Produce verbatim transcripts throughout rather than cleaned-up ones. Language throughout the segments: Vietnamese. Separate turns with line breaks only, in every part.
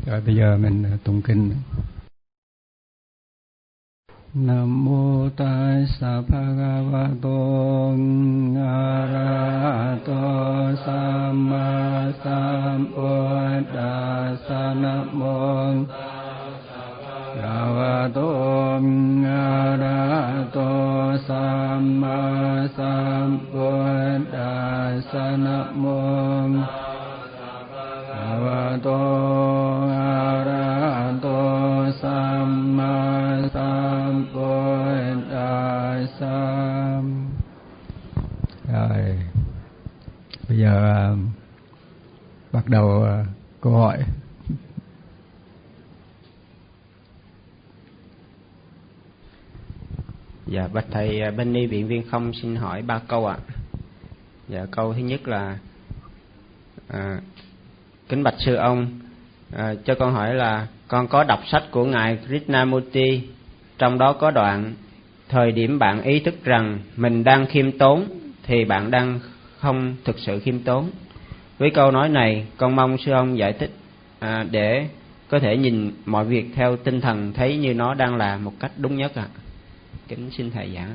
Rồi bây giờ mình tụng kinh. Nam mô Tassa Bhagavato Arahato Samma Sambuddhassa. Nam mô Bhagavato Arahato Samma Sambuddhassa. Nam mô Bhagavato Arahato Samma Sambuddhassa. Rồi, bây giờ uh, bắt đầu uh, câu hỏi.
Dạ, bạch thầy, bên ni viện Viên Không xin hỏi ba câu ạ. Dạ, câu thứ nhất là à, kính bạch sư ông, à, cho con hỏi là con có đọc sách của ngài Krishnamurti, trong đó có đoạn thời điểm bạn ý thức rằng mình đang khiêm tốn thì bạn đang không thực sự khiêm tốn. Với câu nói này, con mong sư ông giải thích à, để có thể nhìn mọi việc theo tinh thần thấy như nó đang là một cách đúng nhất ạ. À. Kính xin thầy giảng.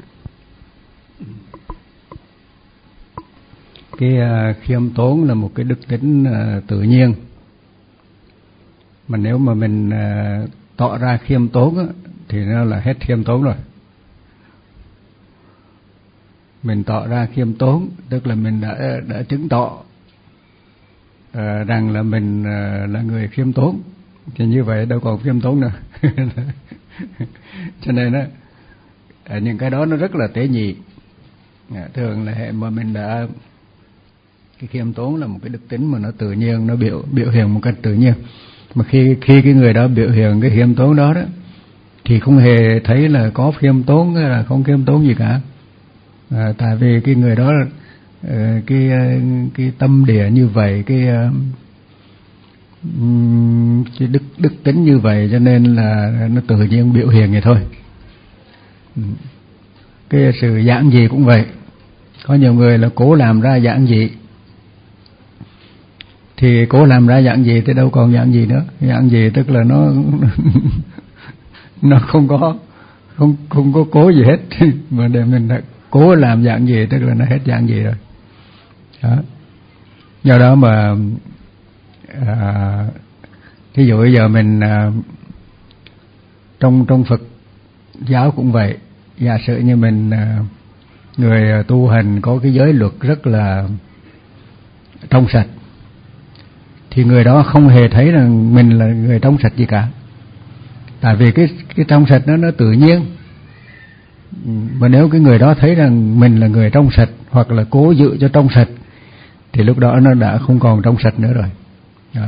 Cái uh, khiêm tốn là một cái đức tính uh, tự nhiên. Mà nếu mà mình uh, tỏ ra khiêm tốn á, thì nó là hết khiêm tốn rồi. Mình tỏ ra khiêm tốn tức là mình đã đã chứng tỏ uh, rằng là mình uh, là người khiêm tốn. Thì như vậy đâu còn khiêm tốn nữa. Cho nên á, những cái đó nó rất là tế nhị. Thường là hệ mà mình đã, cái khiêm tốn là một cái đức tính mà nó tự nhiên, nó biểu biểu hiện một cách tự nhiên. Mà khi khi cái người đó biểu hiện cái khiêm tốn đó đó, thì không hề thấy là có khiêm tốn hay là không khiêm tốn gì cả. À, tại vì cái người đó cái cái tâm địa như vậy, cái cái đức đức tính như vậy, cho nên là nó tự nhiên biểu hiện vậy thôi. Cái sự giản dị cũng vậy. Có nhiều người là cố làm ra giản dị, thì cố làm ra giản dị thì đâu còn giản dị nữa. Giản dị tức là nó nó không có không không có cố gì hết. Mà để mình cố làm giản dị tức là nó hết giản dị rồi. Đó. Do đó mà à, ví dụ bây giờ mình à, trong trong Phật giáo cũng vậy. Giả sử như mình à, người tu hành có cái giới luật rất là trong sạch, thì người đó không hề thấy rằng mình là người trong sạch gì cả. Tại vì cái cái trong sạch đó nó tự nhiên. Mà nếu cái người đó thấy rằng mình là người trong sạch, hoặc là cố giữ cho trong sạch, thì lúc đó nó đã không còn trong sạch nữa rồi. Đó.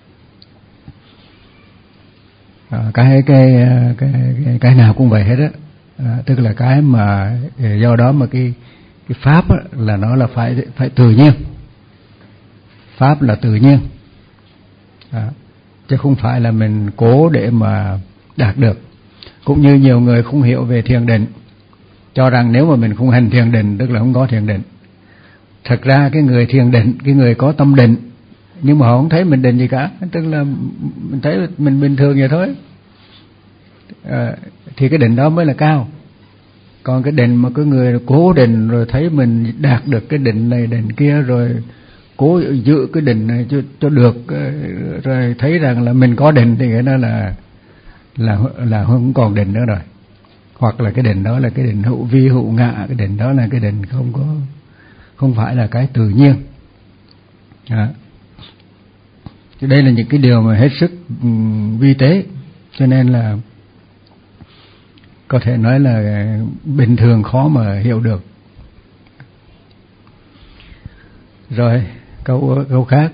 À, cái, cái cái cái cái nào cũng vậy hết á. À, tức là cái mà do đó mà cái cái pháp á, là nó là phải phải tự nhiên. Pháp là tự nhiên. À, chứ không phải là mình cố để mà đạt được. Cũng như nhiều người không hiểu về thiền định, cho rằng nếu mà mình không hành thiền định tức là không có thiền định. Thật ra cái người thiền định, cái người có tâm định, nhưng mà họ không thấy mình định gì cả, tức là mình thấy mình bình thường vậy thôi. À, thì cái định đó mới là cao. Còn cái định mà cái người cố định rồi thấy mình đạt được cái định này định kia, rồi cố giữ cái định này cho, cho được, rồi thấy rằng là mình có định, thì cái đó là là là không còn định nữa rồi. Hoặc là cái định đó là cái định hữu vi hữu ngã, cái định đó là cái định không có không phải là cái tự nhiên. Đó. Thì đây là những cái điều mà hết sức vi tế, cho nên là có thể nói là bình thường khó mà hiểu được. Rồi, câu câu khác.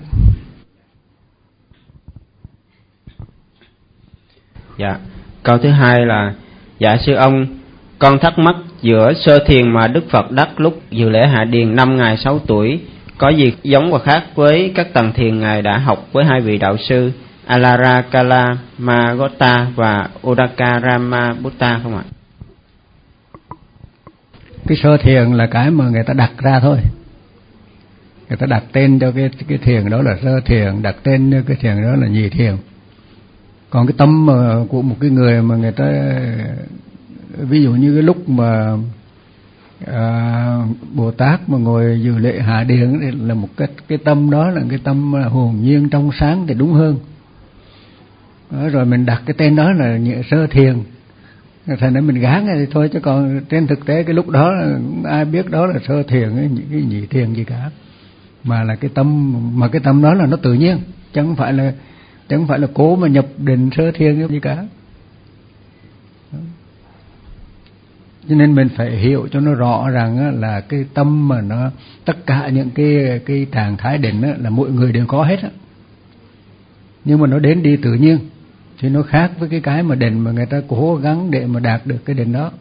Dạ, câu thứ hai là: dạ sư ông, con thắc mắc giữa sơ thiền mà Đức Phật đắc lúc dự lễ Hạ Điền năm ngày sáu tuổi có gì giống và khác với các tầng thiền ngài đã học với hai vị đạo sư Alara Kalamagotta và Udakarama Butta không ạ?
Cái sơ thiền là cái mà người ta đặt ra thôi. Người ta đặt tên cho cái cái thiền đó là sơ thiền, đặt tên cho cái thiền đó là nhị thiền. Còn cái tâm mà của một cái người mà người ta, ví dụ như cái lúc mà à, Bồ Tát mà ngồi dự lễ hạ điền là một cái cái tâm đó là cái tâm hồn nhiên trong sáng thì đúng hơn. Đó, rồi mình đặt cái tên đó là sơ thiền, thành ra mình gán thì thôi, chứ còn trên thực tế cái lúc đó ai biết đó là sơ thiền ấy, cái nhị thiền gì cả, mà là cái tâm, mà cái tâm đó là nó tự nhiên, chứ không phải là chứ không phải là cố mà nhập định sơ thiền gì cả. Cho nên mình phải hiểu cho nó rõ rằng là cái tâm mà nó, tất cả những cái cái trạng thái định là mỗi người đều có hết á, nhưng mà nó đến đi tự nhiên, thì nó khác với cái cái mà định mà người ta cố gắng để mà đạt được cái định đó.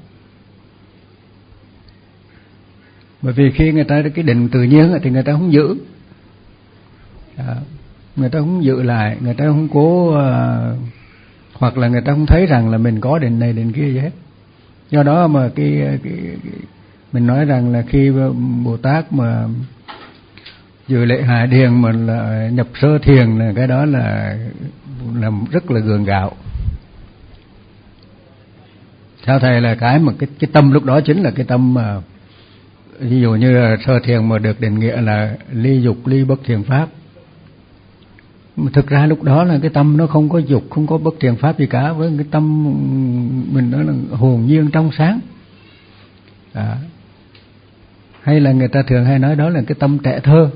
Bởi vì khi người ta cái định tự nhiên thì người ta không giữ, à, người ta không giữ lại, người ta không cố, à, hoặc là người ta không thấy rằng là mình có định này định kia gì hết. Do đó mà cái, cái, cái mình nói rằng là khi Bồ Tát mà dự lễ hạ điền mà là nhập sơ thiền là cái đó là là rất là gượng gạo. Theo thầy là cái mà cái cái tâm lúc đó chính là cái tâm mà, ví dụ như là sơ thiền mà được định nghĩa là ly dục ly bất thiền pháp. Mà thực ra lúc đó là cái tâm nó không có dục, không có bất thiền pháp gì cả, với cái tâm mình nói là hồn nhiên trong sáng. À, hay là người ta thường hay nói đó là cái tâm trẻ thơ.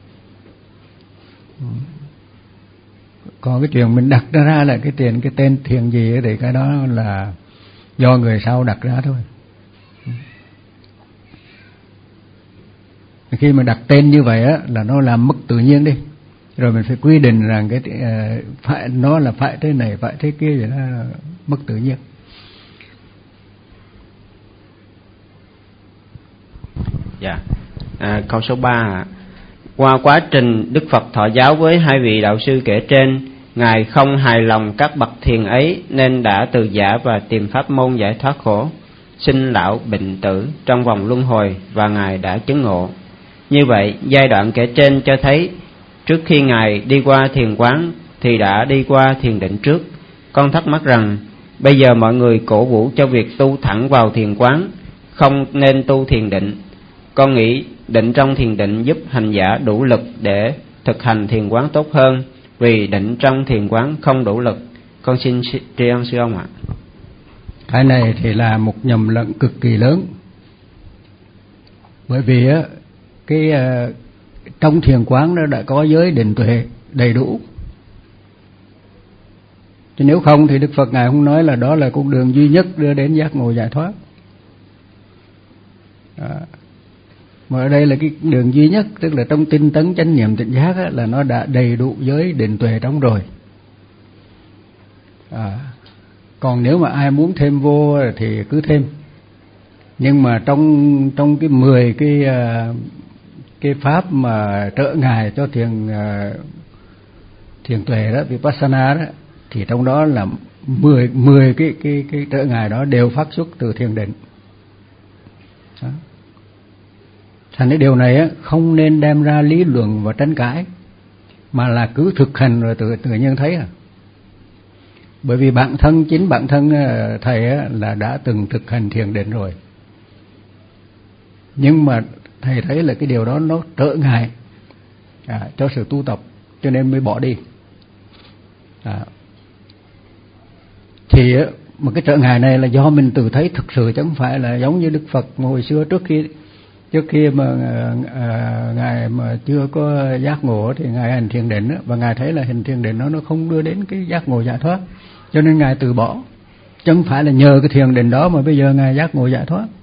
Còn cái chuyện mình đặt ra là cái tiền cái tên thiền gì thì cái đó là do người sau đặt ra thôi. Khi mà đặt tên như vậy á là nó làm mất tự nhiên đi, rồi mình phải quy định rằng cái uh, phải nó là phải thế này phải thế kia, vậy nó mất tự nhiên.
Dạ. À, câu số ba. Qua quá trình Đức Phật thọ giáo với hai vị đạo sư kể trên, Ngài không hài lòng các bậc thiền ấy nên đã từ giả và tìm pháp môn giải thoát khổ, sinh lão bệnh tử trong vòng luân hồi, và Ngài đã chứng ngộ. Như vậy, giai đoạn kể trên cho thấy trước khi Ngài đi qua thiền quán thì đã đi qua thiền định trước. Con thắc mắc rằng bây giờ mọi người cổ vũ cho việc tu thẳng vào thiền quán, không nên tu thiền định. Con nghĩ định trong thiền định giúp hành giả đủ lực để thực hành thiền quán tốt hơn, vì định trong thiền quán không đủ lực. Con xin tri ân sư ông ạ.
Cái này thì là một nhầm lẫn cực kỳ lớn. Bởi vì á cái uh, trong thiền quán nó đã có giới định tuệ đầy đủ. Chứ nếu không thì Đức Phật Ngài không nói là đó là con đường duy nhất đưa đến giác ngộ giải thoát. À, mà ở đây là cái đường duy nhất, tức là trong tinh tấn chánh niệm tỉnh giác á, là nó đã đầy đủ giới định tuệ trong rồi. À, còn nếu mà ai muốn thêm vô thì cứ thêm. Nhưng mà trong trong cái mười cái cái pháp mà trợ ngài cho thiền thiền tuệ đó, vipassana đó, thì trong đó là mười mười cái cái cái trợ ngài đó đều phát xuất từ thiền định. Đó. Thành cái điều này á không nên đem ra lý luận và tranh cãi, mà là cứ thực hành rồi tự tự nhiên thấy à. Bởi vì bản thân chính bản thân thầy á là đã từng thực hành thiền định rồi, nhưng mà thầy thấy là cái điều đó nó trở ngại à, cho sự tu tập, cho nên mới bỏ đi. À, thì mà cái trở ngại này là do mình tự thấy thực sự, chứ không phải là giống như Đức Phật hồi xưa trước khi trước khi mà à, ngài mà chưa có giác ngộ thì ngài hành thiền định đó, và ngài thấy là hành thiền định nó nó không đưa đến cái giác ngộ giải thoát, cho nên ngài từ bỏ. Chứ không phải là nhờ cái thiền định đó mà bây giờ ngài giác ngộ giải thoát.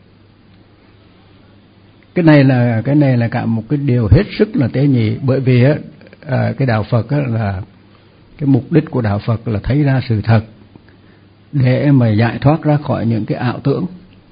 Cái này là cái này là cả một cái điều hết sức là tế nhị. Bởi vì á à, cái đạo Phật á là cái mục đích của đạo Phật là thấy ra sự thật để mà giải thoát ra khỏi những cái ảo tưởng.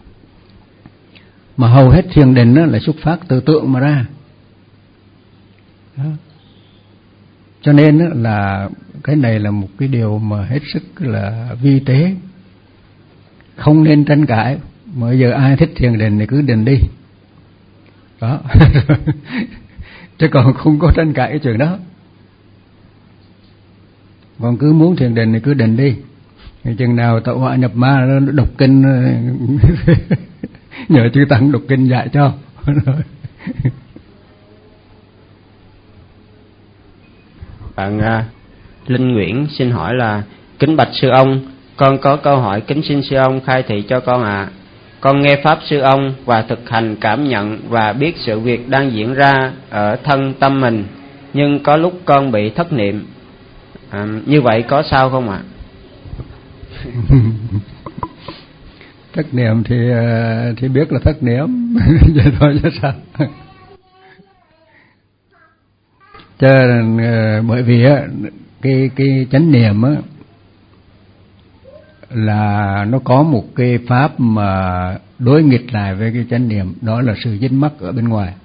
Mà hầu hết thiền định á là xuất phát từ tưởng mà ra. Đó. Cho nên á là cái này là một cái điều mà hết sức là vi tế, không nên tranh cãi. Mà giờ ai thích thiền định thì cứ định đi. Đó. Chứ còn không có tranh cãi cái chuyện đó. Còn cứ muốn thiền định thì cứ định đi, chừng nào tạo họa nhập ma nó đọc kinh nhờ chư tăng đọc kinh dạy cho.
Bạn uh, Linh Nguyễn xin hỏi là: kính bạch sư ông, con có câu hỏi kính xin sư ông khai thị cho con ạ. À. Con nghe pháp sư ông và thực hành cảm nhận và biết sự việc đang diễn ra ở thân tâm mình, nhưng có lúc con bị thất niệm. À, như vậy có sao không ạ? À?
Thất niệm thì thì biết là thất niệm, vậy thôi chứ sao? Chứ bởi vì á cái cái chánh niệm á là nó có một cái pháp mà đối nghịch lại với cái chánh niệm, đó là sự dính mắc ở bên ngoài.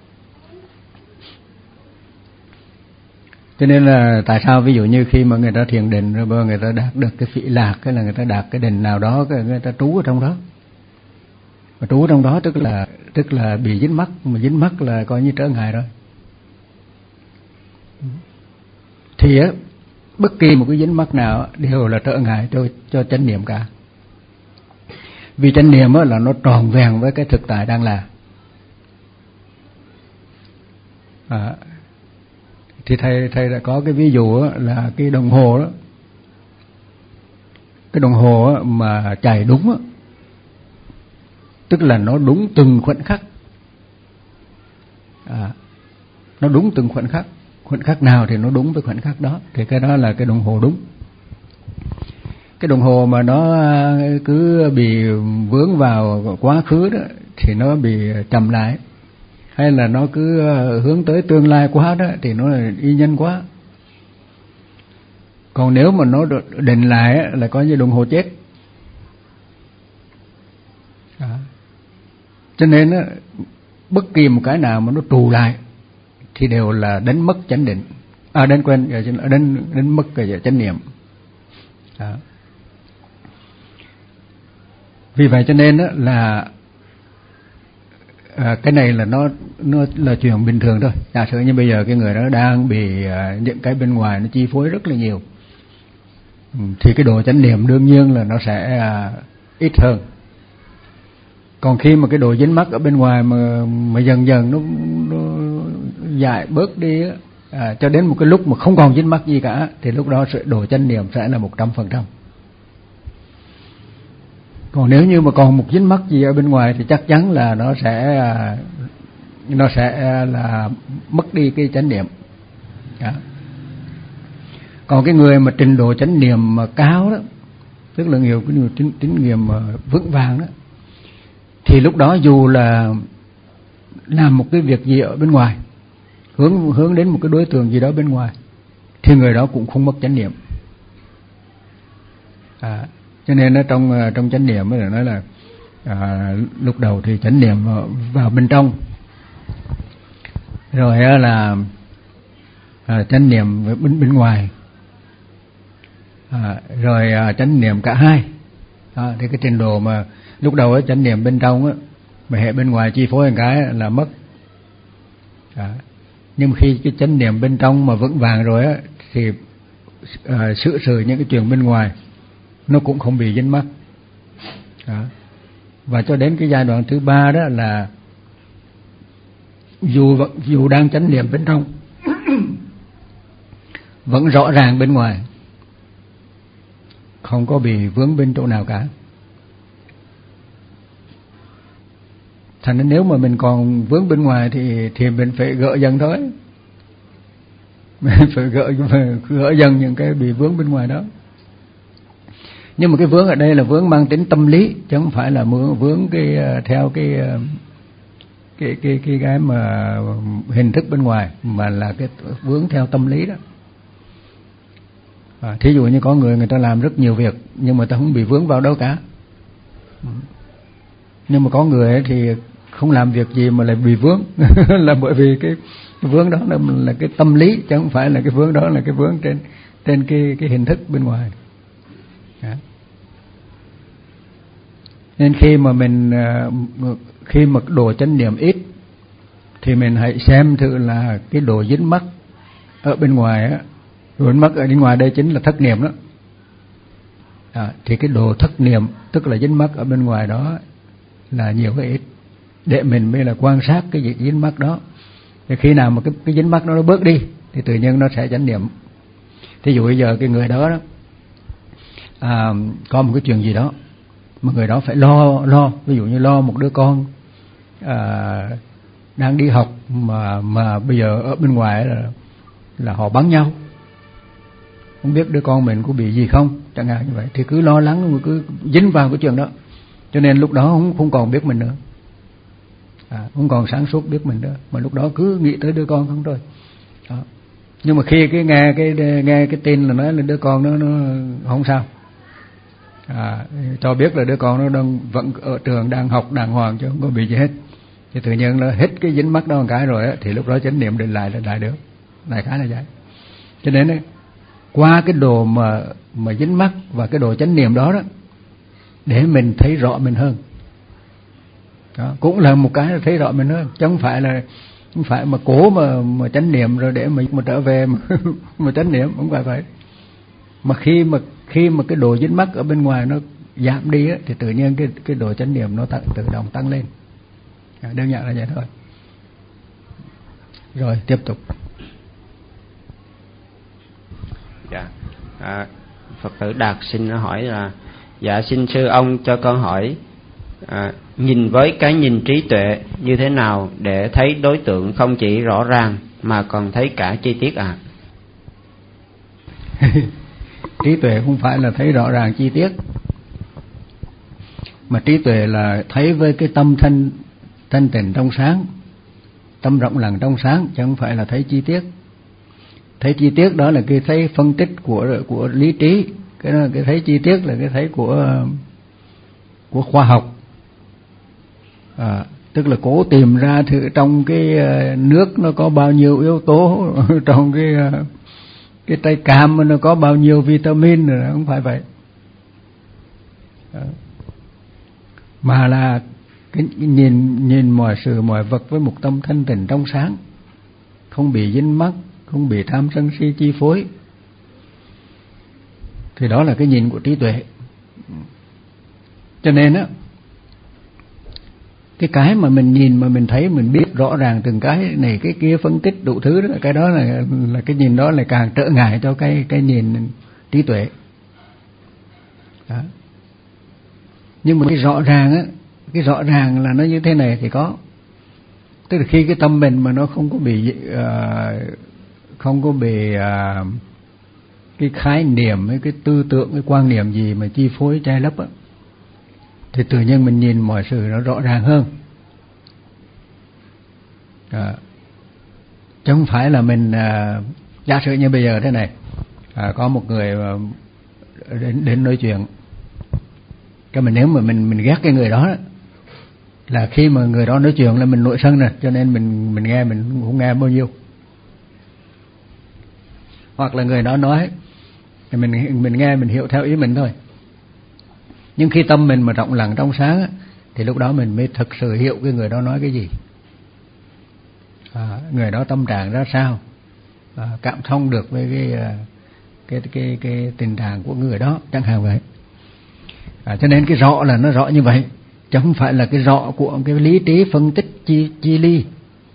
Cho nên là tại sao ví dụ như khi mà người ta thiền định rồi người ta đạt được cái phỉ lạc, cái là người ta đạt cái định nào đó, cái người ta trú ở trong đó. Mà trú ở trong đó tức là tức là bị dính mắc, mà dính mắc là coi như trở ngại rồi. Thì á bất kỳ một cái dính mắc nào đều là trở ngại cho cho chánh niệm cả. Vì chánh niệm á là nó tròn vẹn với cái thực tại đang là. À, thì thầy thầy đã có cái ví dụ là cái đồng hồ đó, cái đồng hồ mà chạy đúng đó, tức là nó đúng từng khoảnh khắc, à, nó đúng từng khoảnh khắc, khoảnh khắc nào thì nó đúng với khoảnh khắc đó, thì cái đó là cái đồng hồ đúng. Cái đồng hồ mà nó cứ bị vướng vào quá khứ đó thì nó bị chậm lại, hay là nó cứ hướng tới tương lai quá đó thì nó là y nhanh quá. Còn nếu mà nó định lại là coi như đồng hồ chết. À. Cho nên á, bất kỳ một cái nào mà nó trù lại thì đều là đánh mất chánh định, à đánh quên, đánh đánh mất cái chánh niệm. À. Vì vậy cho nên á là à, cái này là nó nó là chuyện bình thường thôi. Giả sử như bây giờ cái người đó đang bị à, những cái bên ngoài nó chi phối rất là nhiều, ừ, thì cái độ chánh niệm đương nhiên là nó sẽ à, ít hơn. Còn khi mà cái độ dính mắc ở bên ngoài mà mà dần dần nó nó dại bớt đi á, à, cho đến một cái lúc mà không còn dính mắc gì cả, thì lúc đó sự độ chánh niệm sẽ là một trăm phần trăm. Còn nếu như mà còn một dính mắc gì ở bên ngoài thì chắc chắn là nó sẽ nó sẽ là mất đi cái chánh niệm. Đó. Còn cái người mà trình độ chánh niệm mà cao đó, tức là nhiều cái tín, tín niệm mà vững vàng đó, thì lúc đó dù là làm một cái việc gì ở bên ngoài, hướng hướng đến một cái đối tượng gì đó bên ngoài, thì người đó cũng không mất chánh niệm. À, cho nên ở trong trong chánh niệm mới là nói là à, lúc đầu thì chánh niệm vào bên trong, rồi là à, chánh niệm bên bên ngoài, à, rồi à, chánh niệm cả hai. À, thì cái trình độ mà lúc đầu ấy, chánh niệm bên trong á, mà hệ bên ngoài chi phối một cái là mất. À, nhưng mà khi cái chánh niệm bên trong mà vững vàng rồi á, thì à, xử sự những cái chuyện bên ngoài nó cũng không bị dính mắc. Đó. Và cho đến cái giai đoạn thứ ba đó là dù dù đang chánh niệm bên trong vẫn rõ ràng bên ngoài, không có bị vướng bên chỗ nào cả. Thành nên nếu mà mình còn vướng bên ngoài thì thì mình phải gỡ dần thôi, mình phải gỡ gỡ dần những cái bị vướng bên ngoài đó. Nhưng mà cái vướng ở đây là vướng mang tính tâm lý, chứ không phải là vướng cái theo cái cái cái cái cái mà hình thức bên ngoài, mà là cái vướng theo tâm lý đó. À, thí dụ như có người người ta làm rất nhiều việc nhưng mà ta không bị vướng vào đâu cả. Nhưng mà có người thì không làm việc gì mà lại bị vướng là bởi vì cái vướng đó là, là cái tâm lý, chứ không phải là cái vướng đó là cái vướng trên trên cái cái hình thức bên ngoài. Đó. Nên khi mà mình khi mà độ chánh niệm ít thì mình hãy xem thử là cái độ dính mắc ở bên ngoài á, Đồ dính mắc ở bên ngoài đây chính là thất niệm đó. À, thì cái đồ thất niệm tức là dính mắc ở bên ngoài đó là nhiều cái ít, để mình mới là quan sát cái gì dính mắc đó. Thì khi nào mà cái, cái dính mắc đó nó bớt đi thì tự nhiên nó sẽ chánh niệm. Thí dụ bây giờ cái người đó, đó à, có một cái chuyện gì đó mà người đó phải lo lo ví dụ như lo một đứa con à, đang đi học mà mà bây giờ ở bên ngoài là là họ bắn nhau, không biết đứa con mình có bị gì không chẳng hạn như vậy, thì cứ lo lắng, cứ dính vào cái chuyện đó, cho nên lúc đó không không còn biết mình nữa, à, không còn sáng suốt biết mình nữa, mà lúc đó cứ nghĩ tới đứa con không thôi. Đó. Nhưng mà khi cái nghe cái nghe cái tin là nói là đứa con nó nó không sao, à, cho biết là đứa con nó đang vẫn ở trường đang học đàng hoàng chứ không có bị gì hết, thì tự nhiên nó hết cái dính mắc đó một cái rồi á, thì lúc đó chánh niệm định lại là lại được, đại khái là vậy. Cho nên ấy, qua cái đồ mà mà dính mắc và cái đồ chánh niệm đó đó, để mình thấy rõ mình hơn. Đó, cũng là một cái là thấy rõ mình hơn, chứ không phải là không phải mà cố mà mà chánh niệm rồi để mình mà trở về mà, mà chánh niệm, không phải vậy. Mà khi mà khi mà cái đồ dính mắc ở bên ngoài nó giảm đi á, thì tự nhiên cái cái đồ chánh niệm nó tự, tự động tăng lên. À, đơn giản là vậy thôi. Rồi tiếp tục.
Dạ, à, Phật tử Đạt xin hỏi là dạ xin sư ông cho con hỏi à, nhìn với cái nhìn trí tuệ như thế nào để thấy đối tượng không chỉ rõ ràng mà còn thấy cả chi tiết à?
Trí tuệ không phải là thấy rõ ràng chi tiết, mà trí tuệ là thấy với cái tâm thanh thanh tịnh trong sáng, tâm rộng lặng trong sáng, chứ không phải là thấy chi tiết. Thấy chi tiết đó là cái thấy phân tích của của lý trí, cái đó là cái thấy chi tiết là cái thấy của của khoa học, à, tức là cố tìm ra thử trong cái nước nó có bao nhiêu yếu tố, trong cái cái trái cam nó có bao nhiêu vitamin rồi, không phải vậy. À, mà là cái nhìn nhìn mọi sự mọi vật với một tâm thanh tịnh trong sáng, không bị dính mắc, không bị tham sân si chi phối, thì đó là cái nhìn của trí tuệ. Cho nên á, cái cái mà mình nhìn mà mình thấy mình biết rõ ràng từng cái này cái kia, phân tích đủ thứ đó, cái đó là là cái nhìn đó là càng trở ngại cho cái cái nhìn trí tuệ. Đó. Nhưng mà cái rõ ràng á, cái rõ ràng là nó như thế này thì có, tức là khi cái tâm mình mà nó không có bị uh, không có bị uh, cái khái niệm, cái tư tưởng, cái quan niệm gì mà chi phối che lấp á, thì tự nhiên mình nhìn mọi sự nó rõ ràng hơn. À, chứ không phải là mình à, giả sử như bây giờ thế này, à, có một người đến, đến nói chuyện, cái mình nếu mà mình mình ghét cái người đó, đó là khi mà người đó nói chuyện là mình nổi sân rồi, cho nên mình mình nghe mình không nghe bao nhiêu. Hoặc là người đó nói thì mình mình nghe mình hiểu theo ý mình thôi. Nhưng khi tâm mình mà rộng lặng trong sáng á, thì lúc đó mình mới thực sự hiểu cái người đó nói cái gì, à, người đó tâm trạng ra sao, à, cảm thông được với cái cái cái cái, cái tình trạng của người đó chẳng hạn vậy. À, cho nên cái rõ là nó rõ như vậy, chứ không phải là cái rõ của cái lý trí phân tích chi chi ly.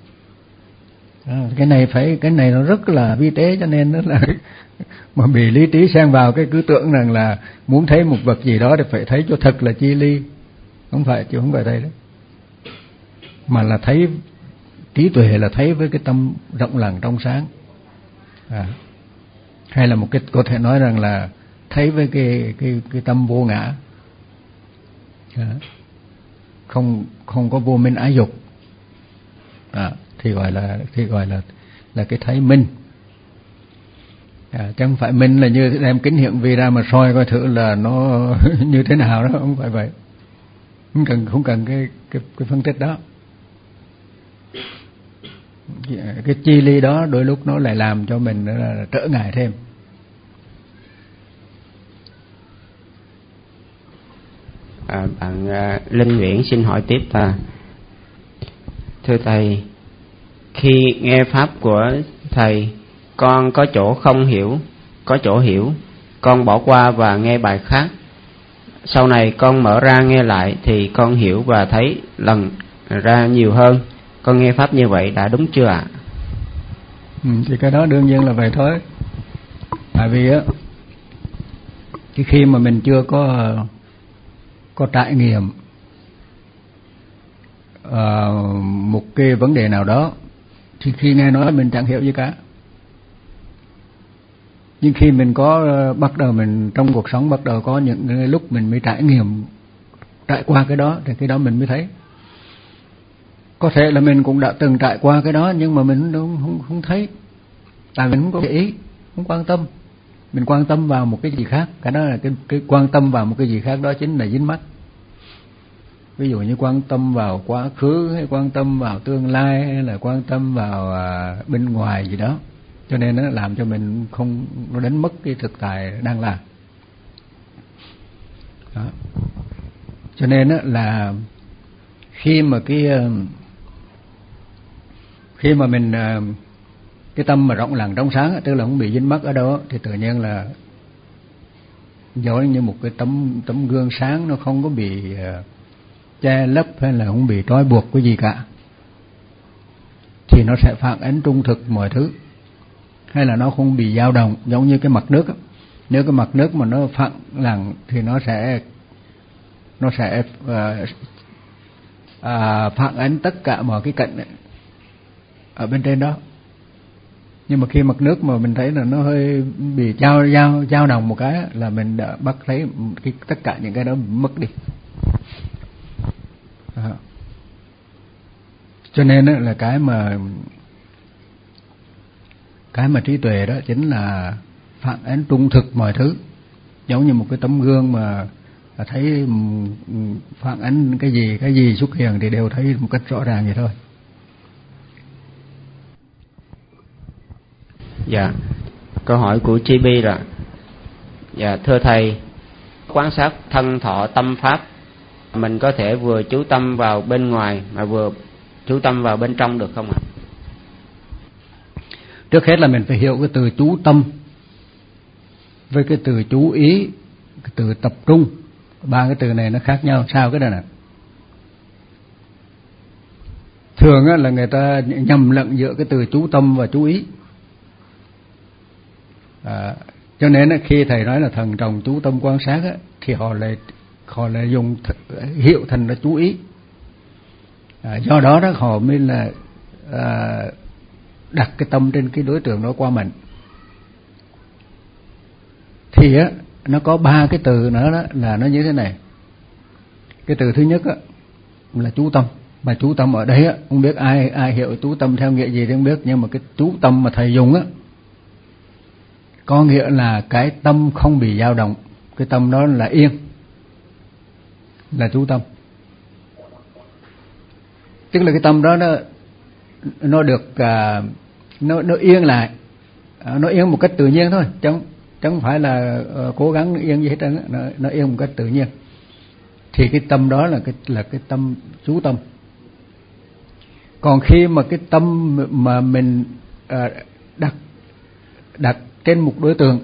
À, cái này phải cái này nó rất là vi tế, cho nên nó là mà bị lý trí xen vào cái cứ tưởng rằng là muốn thấy một vật gì đó thì phải thấy cho thật là chi ly, không phải, chứ không phải đây đấy, mà là thấy trí tuệ là thấy với cái tâm rộng lặng trong sáng, à, hay là một cái có thể nói rằng là thấy với cái cái cái tâm vô ngã, à, không không có vô minh ái dục, à, thì gọi là thì gọi là là cái thấy minh. À, chứ không phải minh là như đem kính hiển vi ra mà soi coi thử là nó như thế nào đó, không phải vậy, không cần không cần cái cái, cái phân tích đó. Cái chi ly đó đôi lúc nó lại làm cho mình là trở ngại thêm.
À, bạn uh, Linh Nguyễn xin hỏi tiếp là thưa thầy, khi nghe pháp của thầy con có chỗ không hiểu, có chỗ hiểu, con bỏ qua và nghe bài khác. Sau này con mở ra nghe lại thì con hiểu và thấy lần ra nhiều hơn. Con nghe pháp như vậy đã đúng chưa ạ?
Ừ, thì cái đó đương nhiên là vậy thôi. Tại vì á, cái khi mà mình chưa có có trải nghiệm uh, một cái vấn đề nào đó thì khi nghe nói mình chẳng hiểu gì cả. Nhưng khi mình có uh, bắt đầu mình trong cuộc sống bắt đầu có những lúc mình mới trải nghiệm, trải qua cái đó thì cái đó mình mới thấy. Có thể là mình cũng đã từng trải qua cái đó nhưng mà mình không, không, không thấy. Tại mình không có để ý, không quan tâm. Mình quan tâm vào một cái gì khác. Cái đó là cái, cái quan tâm vào một cái gì khác đó chính là dính mắc. Ví dụ như quan tâm vào quá khứ, hay quan tâm vào tương lai, hay là quan tâm vào à, bên ngoài gì đó. Cho nên nó làm cho mình không, nó đánh mất cái thực tại đang làm. Đó. Cho nên là khi mà cái khi mà mình cái tâm mà rộng lặng trong sáng, tức là không bị dính mắc ở đâu, thì tự nhiên là giống như một cái tấm tấm gương sáng, nó không có bị che lấp hay là không bị trói buộc cái gì cả, thì nó sẽ phản ánh trung thực mọi thứ. Hay là nó không bị dao động, giống như cái mặt nước. Nếu cái mặt nước mà nó phẳng lặng thì nó sẽ nó sẽ uh, uh, phản ánh tất cả mọi cái cạnh ở bên trên đó. Nhưng mà khi mặt nước mà mình thấy là nó hơi bị dao dao dao động một cái là mình đã bắt thấy cái, tất cả những cái đó mất đi. À. Cho nên là cái mà cái mà trí tuệ đó chính là phản ánh trung thực mọi thứ, giống như một cái tấm gương mà thấy phản ánh cái gì cái gì xuất hiện thì đều thấy một cách rõ ràng vậy thôi.
Dạ, câu hỏi của Chi Bi là: dạ thưa thầy, quan sát thân thọ tâm pháp, mình có thể vừa chú tâm vào bên ngoài mà vừa chú tâm vào bên trong được không ạ?
Trước hết là mình phải hiểu cái từ chú tâm với cái từ chú ý, cái từ tập trung. Ba cái từ này nó khác nhau sao cái này nè. Thường á, là người ta nhầm lẫn giữa cái từ chú tâm và chú ý. À, cho nên á, khi thầy nói là thần trọng chú tâm quan sát á, thì họ lại họ lại dùng th- hiệu thành là chú ý. À, do đó đó họ mới là à, đặt cái tâm trên cái đối tượng đó qua mình. Thì á, nó có ba cái từ nữa đó là nó như thế này. Cái từ thứ nhất á, là chú tâm. Mà chú tâm ở đây á, không biết ai ai hiểu chú tâm theo nghĩa gì thì không biết, nhưng mà cái chú tâm mà thầy dùng á, có nghĩa là cái tâm không bị dao động, cái tâm đó là yên, là chú tâm. Tức là cái tâm đó nó nó được uh, nó nó yên lại, uh, nó yên một cách tự nhiên thôi, chẳng chẳng phải là uh, cố gắng yên gì hết trơn, nó nó yên một cách tự nhiên. Thì cái tâm đó là cái là cái tâm chú tâm. Còn khi mà cái tâm mà mình uh, đặt đặt trên một đối tượng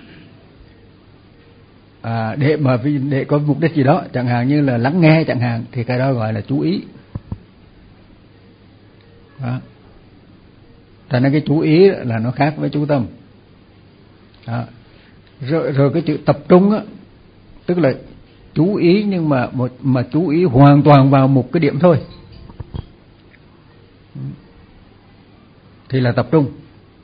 à, để mà để có mục đích gì đó, chẳng hạn như là lắng nghe chẳng hạn, thì cái đó gọi là chú ý. Đó. Cho nên cái chú ý là nó khác với chú tâm. Đó. Rồi, rồi cái chữ tập trung á, tức là chú ý nhưng mà một mà chú ý hoàn toàn vào một cái điểm thôi, thì là tập trung.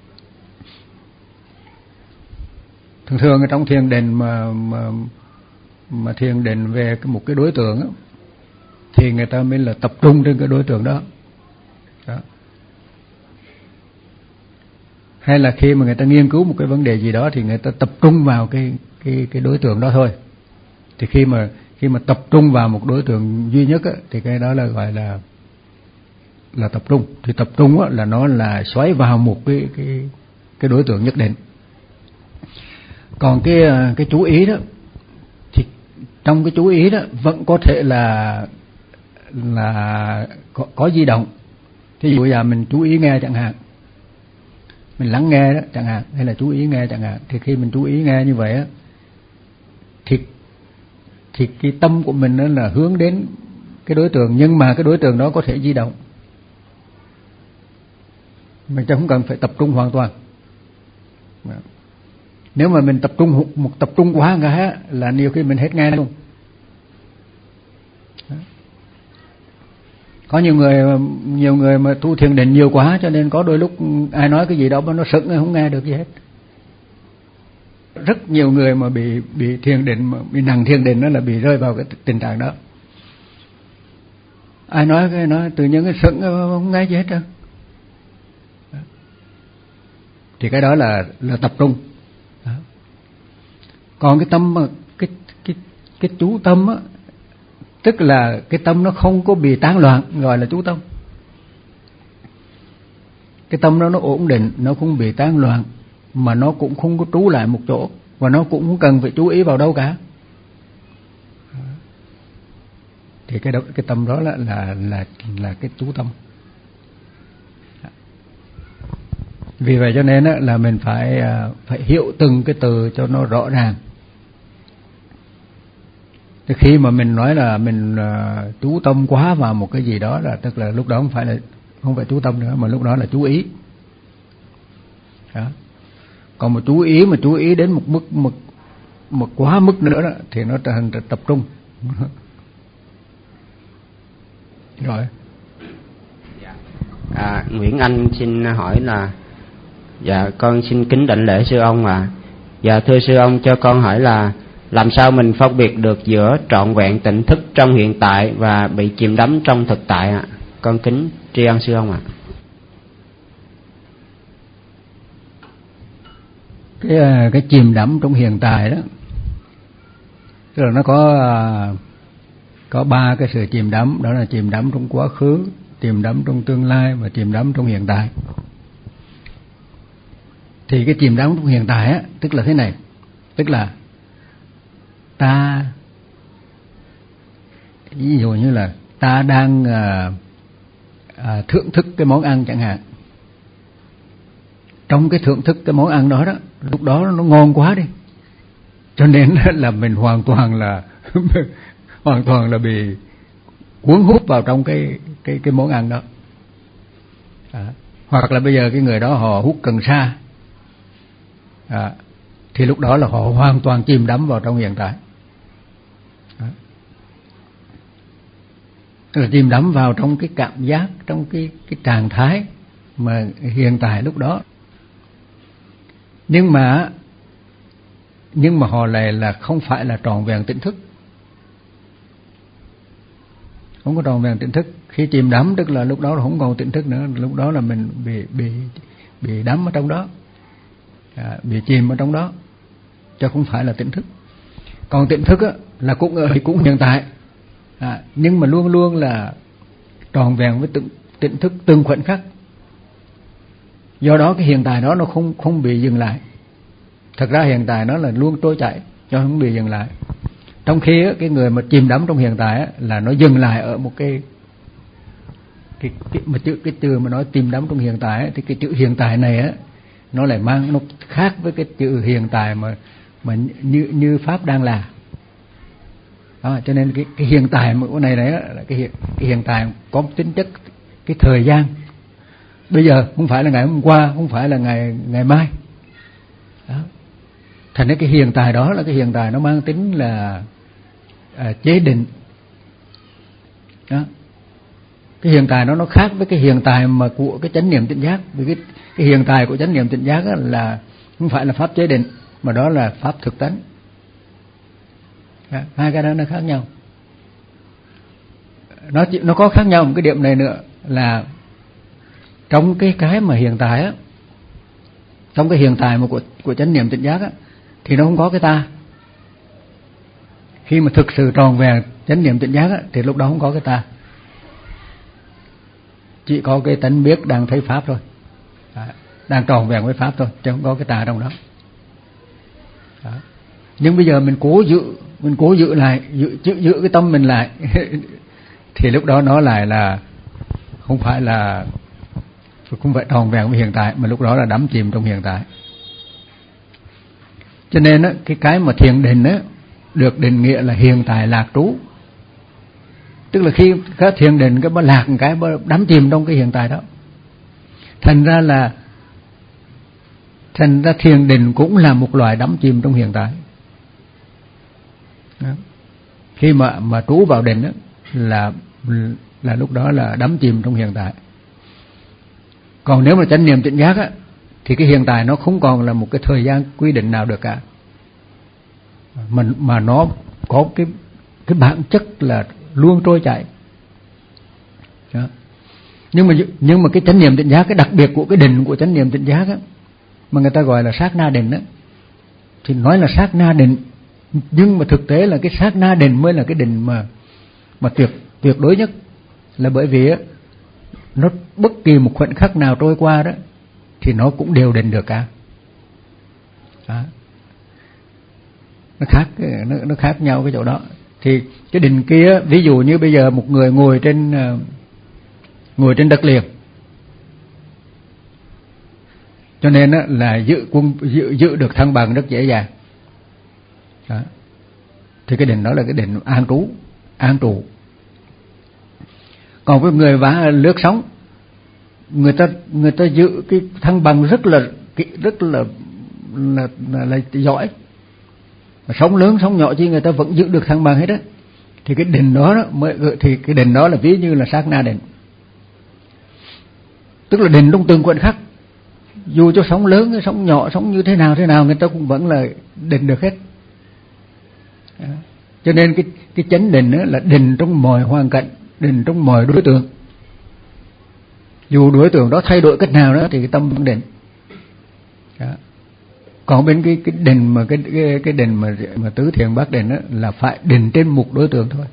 Thường thường ở trong thiền định mà mà mà thiền định về một cái đối tượng á, thì người ta mới là tập trung trên cái đối tượng đó. Đó. Hay là khi mà người ta nghiên cứu một cái vấn đề gì đó thì người ta tập trung vào cái cái cái đối tượng đó thôi. Thì khi mà khi mà tập trung vào một đối tượng duy nhất á, thì cái đó là gọi là là tập trung. Thì tập trung á, là nó là xoáy vào một cái cái cái đối tượng nhất định. Còn cái cái chú ý đó, thì trong cái chú ý đó vẫn có thể là là có, có di động. Thí dụ giờ mình chú ý nghe chẳng hạn, mình lắng nghe đó chẳng hạn, hay là chú ý nghe chẳng hạn, thì khi mình chú ý nghe như vậy á, thì thì cái tâm của mình nó là hướng đến cái đối tượng, nhưng mà cái đối tượng đó có thể di động, mình không cần phải tập trung hoàn toàn. Nếu mà mình tập trung một tập trung quá cả là nhiều khi mình hết nghe luôn. Có nhiều người nhiều người mà tu thiền định nhiều quá, cho nên có đôi lúc ai nói cái gì đó mà nó sững không nghe được gì hết. Rất nhiều người mà bị bị thiền định, bị nặng thiền định đó là bị rơi vào cái tình trạng đó. Ai nói cái nói tự nhiên cái sững không nghe gì hết trơn. Thì cái đó là là tập trung. Đó. Còn cái tâm cái cái cái chú tâm á, tức là cái tâm nó không có bị tán loạn, gọi là chú tâm. Cái tâm đó nó ổn định, nó không bị tán loạn, mà nó cũng không có trú lại một chỗ, và nó cũng không cần phải chú ý vào đâu cả. Thì cái đó, cái tâm đó là là là là cái chú tâm. Vì vậy cho nên là mình phải phải hiểu từng cái từ cho nó rõ ràng. Thì khi mà mình nói là mình uh, chú tâm quá vào một cái gì đó, là tức là lúc đó không phải là không phải chú tâm nữa, mà lúc đó là chú ý. Đó. Còn một chú ý mà chú ý đến một mức một một quá mức nữa đó, thì nó trở thành tập trung. Rồi.
À, Nguyễn Anh xin hỏi là, dạ con xin kính đảnh lễ sư ông ạ. À. Dạ thưa sư ông, cho con hỏi là làm sao mình phân biệt được giữa trọn vẹn tỉnh thức trong hiện tại và bị chìm đắm trong thực tại ạ? À? Con kính tri ân sư ông ạ. À.
Cái cái chìm đắm trong hiện tại đó, tức là nó có có ba cái sự chìm đắm, đó là chìm đắm trong quá khứ, chìm đắm trong tương lai và chìm đắm trong hiện tại. Thì cái chìm đắm trong hiện tại á, tức là thế này, tức là ta, ví dụ như là ta đang à, à, thưởng thức cái món ăn chẳng hạn. Trong cái thưởng thức cái món ăn đó đó, lúc đó nó ngon quá đi, cho nên là mình hoàn toàn là hoàn toàn là bị cuốn hút vào trong cái cái cái món ăn đó. À, hoặc là bây giờ cái người đó họ hút cần sa, à, thì lúc đó là họ hoàn toàn chìm đắm vào trong hiện tại. À, tức là chìm đắm vào trong cái cảm giác, trong cái cái trạng thái mà hiện tại lúc đó. Nhưng mà nhưng mà họ lại là không phải là trọn vẹn tỉnh thức, không có trọn vẹn tỉnh thức. Khi chìm đắm tức là lúc đó là không còn tỉnh thức nữa, lúc đó là mình bị bị bị đắm ở trong đó, à, bị chìm ở trong đó, chứ không phải là tỉnh thức. Còn tỉnh thức á, là cũng ở cũng hiện tại, à, nhưng mà luôn luôn là trọn vẹn với tỉnh, tỉnh thức từng khoảnh khắc. Do đó cái hiện tại đó nó không không bị dừng lại. Thật ra hiện tại nó là luôn trôi chảy, cho không bị dừng lại. Trong khi á, cái người mà chìm đắm trong hiện tại á, là nó dừng lại ở một cái cái cái mà chữ cái từ mà nói chìm đắm trong hiện tại á, thì cái chữ hiện tại này á, nó lại mang nó khác với cái chữ hiện tại mà mà như như pháp đang là. Đó, cho nên cái cái hiện tại mà cái này đấy á, là cái hiện cái hiện tại có tính chất cái thời gian. Bây giờ không phải là ngày hôm qua, không phải là ngày ngày mai. Đó. Thành ra cái hiện tại đó là cái hiện tại nó mang tính là à, chế định. Đó. Cái hiện tại đó nó khác với cái hiện tại mà của cái chánh niệm tỉnh giác. Vì cái, cái hiện tại của chánh niệm tỉnh giác là không phải là pháp chế định, mà đó là pháp thực tánh. Đó. Hai cái đó nó khác nhau. Nó nó có khác nhau một cái điểm này nữa là trong cái cái mà hiện tại á, trong cái hiện tại mà của của chánh niệm tỉnh giác á, thì nó không có cái ta. Khi mà thực sự tròn vẹn chánh niệm tỉnh giác á, thì lúc đó không có cái ta, chỉ có cái tánh biết đang thấy pháp thôi, à, đang tròn vẹn với pháp thôi, chứ không có cái ta trong đó. Đó. Nhưng bây giờ mình cố giữ, mình cố giữ lại, giữ, giữ, giữ cái tâm mình lại thì lúc đó nó lại là không phải là không phải tròn vẹn với hiện tại, mà lúc đó là đắm chìm trong hiện tại. Cho nên á, cái cái mà thiền định á được định nghĩa là hiện tại lạc trú. Tức là khi các thiền định cái bác lạc cái bác đắm chìm trong cái hiện tại đó. Thành ra là thành ra thiền định cũng là một loại đắm chìm trong hiện tại. Đó. Khi mà mà trú vào định á là là lúc đó là đắm chìm trong hiện tại. Còn nếu mà chánh niệm tỉnh giác á thì cái hiện tại nó không còn là một cái thời gian quy định nào được cả, mà mà nó có cái cái bản chất là luôn trôi chảy. Đó. Nhưng mà nhưng mà cái chánh niệm tỉnh giác, cái đặc biệt của cái định của chánh niệm tỉnh giác á, mà người ta gọi là sát na định á, thì nói là sát na định, nhưng mà thực tế là cái sát na định mới là cái định mà mà tuyệt tuyệt đối nhất. Là bởi vì á, nó bất kỳ một khoảnh khắc nào trôi qua đó thì nó cũng đều định được cả. Đó. Nó khác nó, nó khác nhau cái chỗ đó. Thì cái định kia, ví dụ như bây giờ một người ngồi trên ngồi trên đất liền, cho nên á, là giữ quân giữ, giữ được thăng bằng rất dễ dàng. Đó. Thì cái định đó là cái định an trú, an trụ. Còn với người vá lướt sóng, người ta người ta giữ cái thăng bằng rất là rất là là, là, là giỏi. Sóng lớn sóng nhỏ chứ người ta vẫn giữ được thăng bằng hết á. Thì cái định đó, đó mới thì cái định đó là ví như là sát na định. Tức là định trong từng khoảnh khắc, dù cho sóng lớn sóng nhỏ sóng như thế nào thế nào người ta cũng vẫn là định được hết. Đó. Cho nên cái cái chánh định đó là định trong mọi hoàn cảnh, định trong mọi đối tượng. Dù đối tượng đó thay đổi cách nào đó thì cái tâm vẫn định. Đó. Còn bên cái cái định mà cái cái cái định mà mà tứ thiền bát định đó là phải định trên một đối tượng thôi.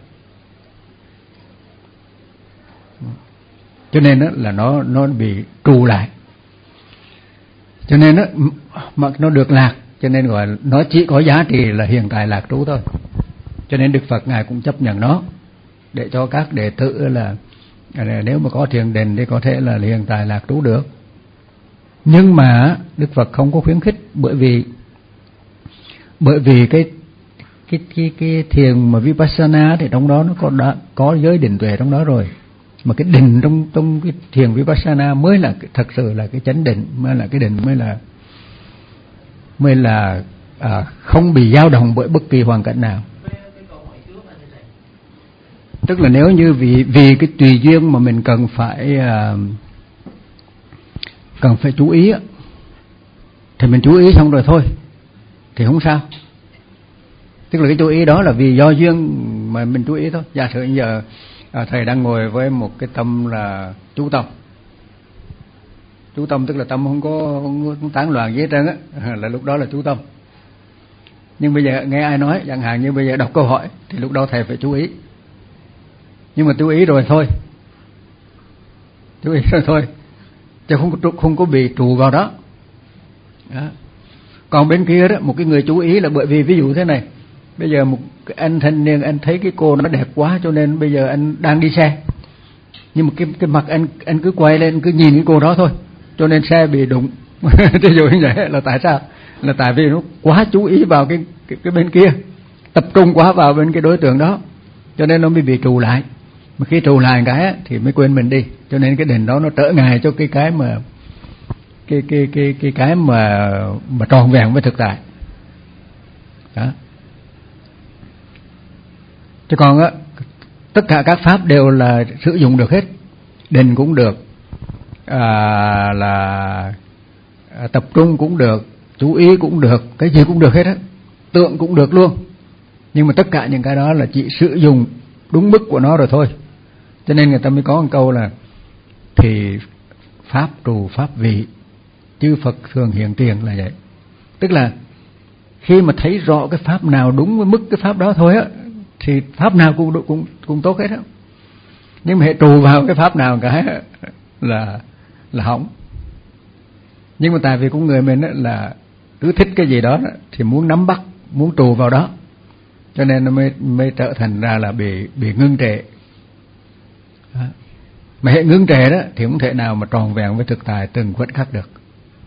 Cho nên đó là nó nó bị trù lại. Cho nên đó mà nó được lạc, cho nên gọi là nó chỉ có giá trị là hiện tại lạc trú thôi. Cho nên Đức Phật ngài cũng chấp nhận nó để cho các đệ tử là, là nếu mà có thiền định thì có thể là hiện tại lạc trú được. Nhưng mà Đức Phật không có khuyến khích, bởi vì bởi vì cái cái cái cái thiền mà vipassana thì trong đó nó có đã có giới định tuệ trong đó rồi. Mà cái định trong trong cái thiền vipassana mới là thật sự là cái chánh định, mới là cái định mới là mới là à, không bị dao động bởi bất kỳ hoàn cảnh nào. Tức là nếu như vì vì cái tùy duyên mà mình cần phải uh, cần phải chú ý thì mình chú ý xong rồi thôi thì không sao. Tức là cái chú ý đó là vì do duyên mà mình chú ý thôi. Giả sử giờ uh, thầy đang ngồi với một cái tâm là chú tâm, chú tâm tức là tâm không có, không có tán loạn gì hết trơn á, là lúc đó là chú tâm. Nhưng bây giờ nghe ai nói, chẳng hạn như bây giờ đọc câu hỏi thì lúc đó thầy phải chú ý. Nhưng mà chú ý rồi thôi, chú ý rồi thôi, chứ không có, không có bị trụ vào đó. Đó. Còn bên kia đó, một cái người chú ý là bởi vì ví dụ thế này, bây giờ một anh thanh niên anh thấy cái cô nó đẹp quá cho nên bây giờ anh đang đi xe, nhưng mà cái cái mặt anh anh cứ quay lên cứ nhìn cái cô đó thôi, cho nên xe bị đụng. Ví dụ như vậy là tại sao? Là tại vì nó quá chú ý vào cái cái, cái bên kia, tập trung quá vào bên cái đối tượng đó, cho nên nó mới bị trù lại. Mà khi trù lại cái á, thì mới quên mình đi. Cho nên cái định đó nó trở ngại cho cái cái mà cái cái cái cái cái mà mà tròn vẹn với thực tại. Đó. Chứ còn á, tất cả các pháp đều là sử dụng được hết. Định cũng được, à, là à, tập trung cũng được, chú ý cũng được, cái gì cũng được hết á, tượng cũng được luôn. Nhưng mà tất cả những cái đó là chỉ sử dụng đúng mức của nó rồi thôi. Cho nên người ta mới có một câu là thì pháp trù pháp vị, chư Phật thường hiện tiền, là vậy. Tức là khi mà thấy rõ cái pháp nào đúng với mức cái pháp đó thôi á, thì pháp nào cũng cũng cũng tốt hết á. Nhưng mà hệ trù vào cái pháp nào cái là là hỏng. Nhưng mà tại vì con người mình á là cứ thích cái gì đó thì muốn nắm bắt, muốn trù vào đó, cho nên nó mới mới trở thành ra là bị bị ngưng trệ. Đó. Mà hệ ngưng trệ đó thì không thể nào mà tròn vẹn với thực tại từng khoảnh khắc được.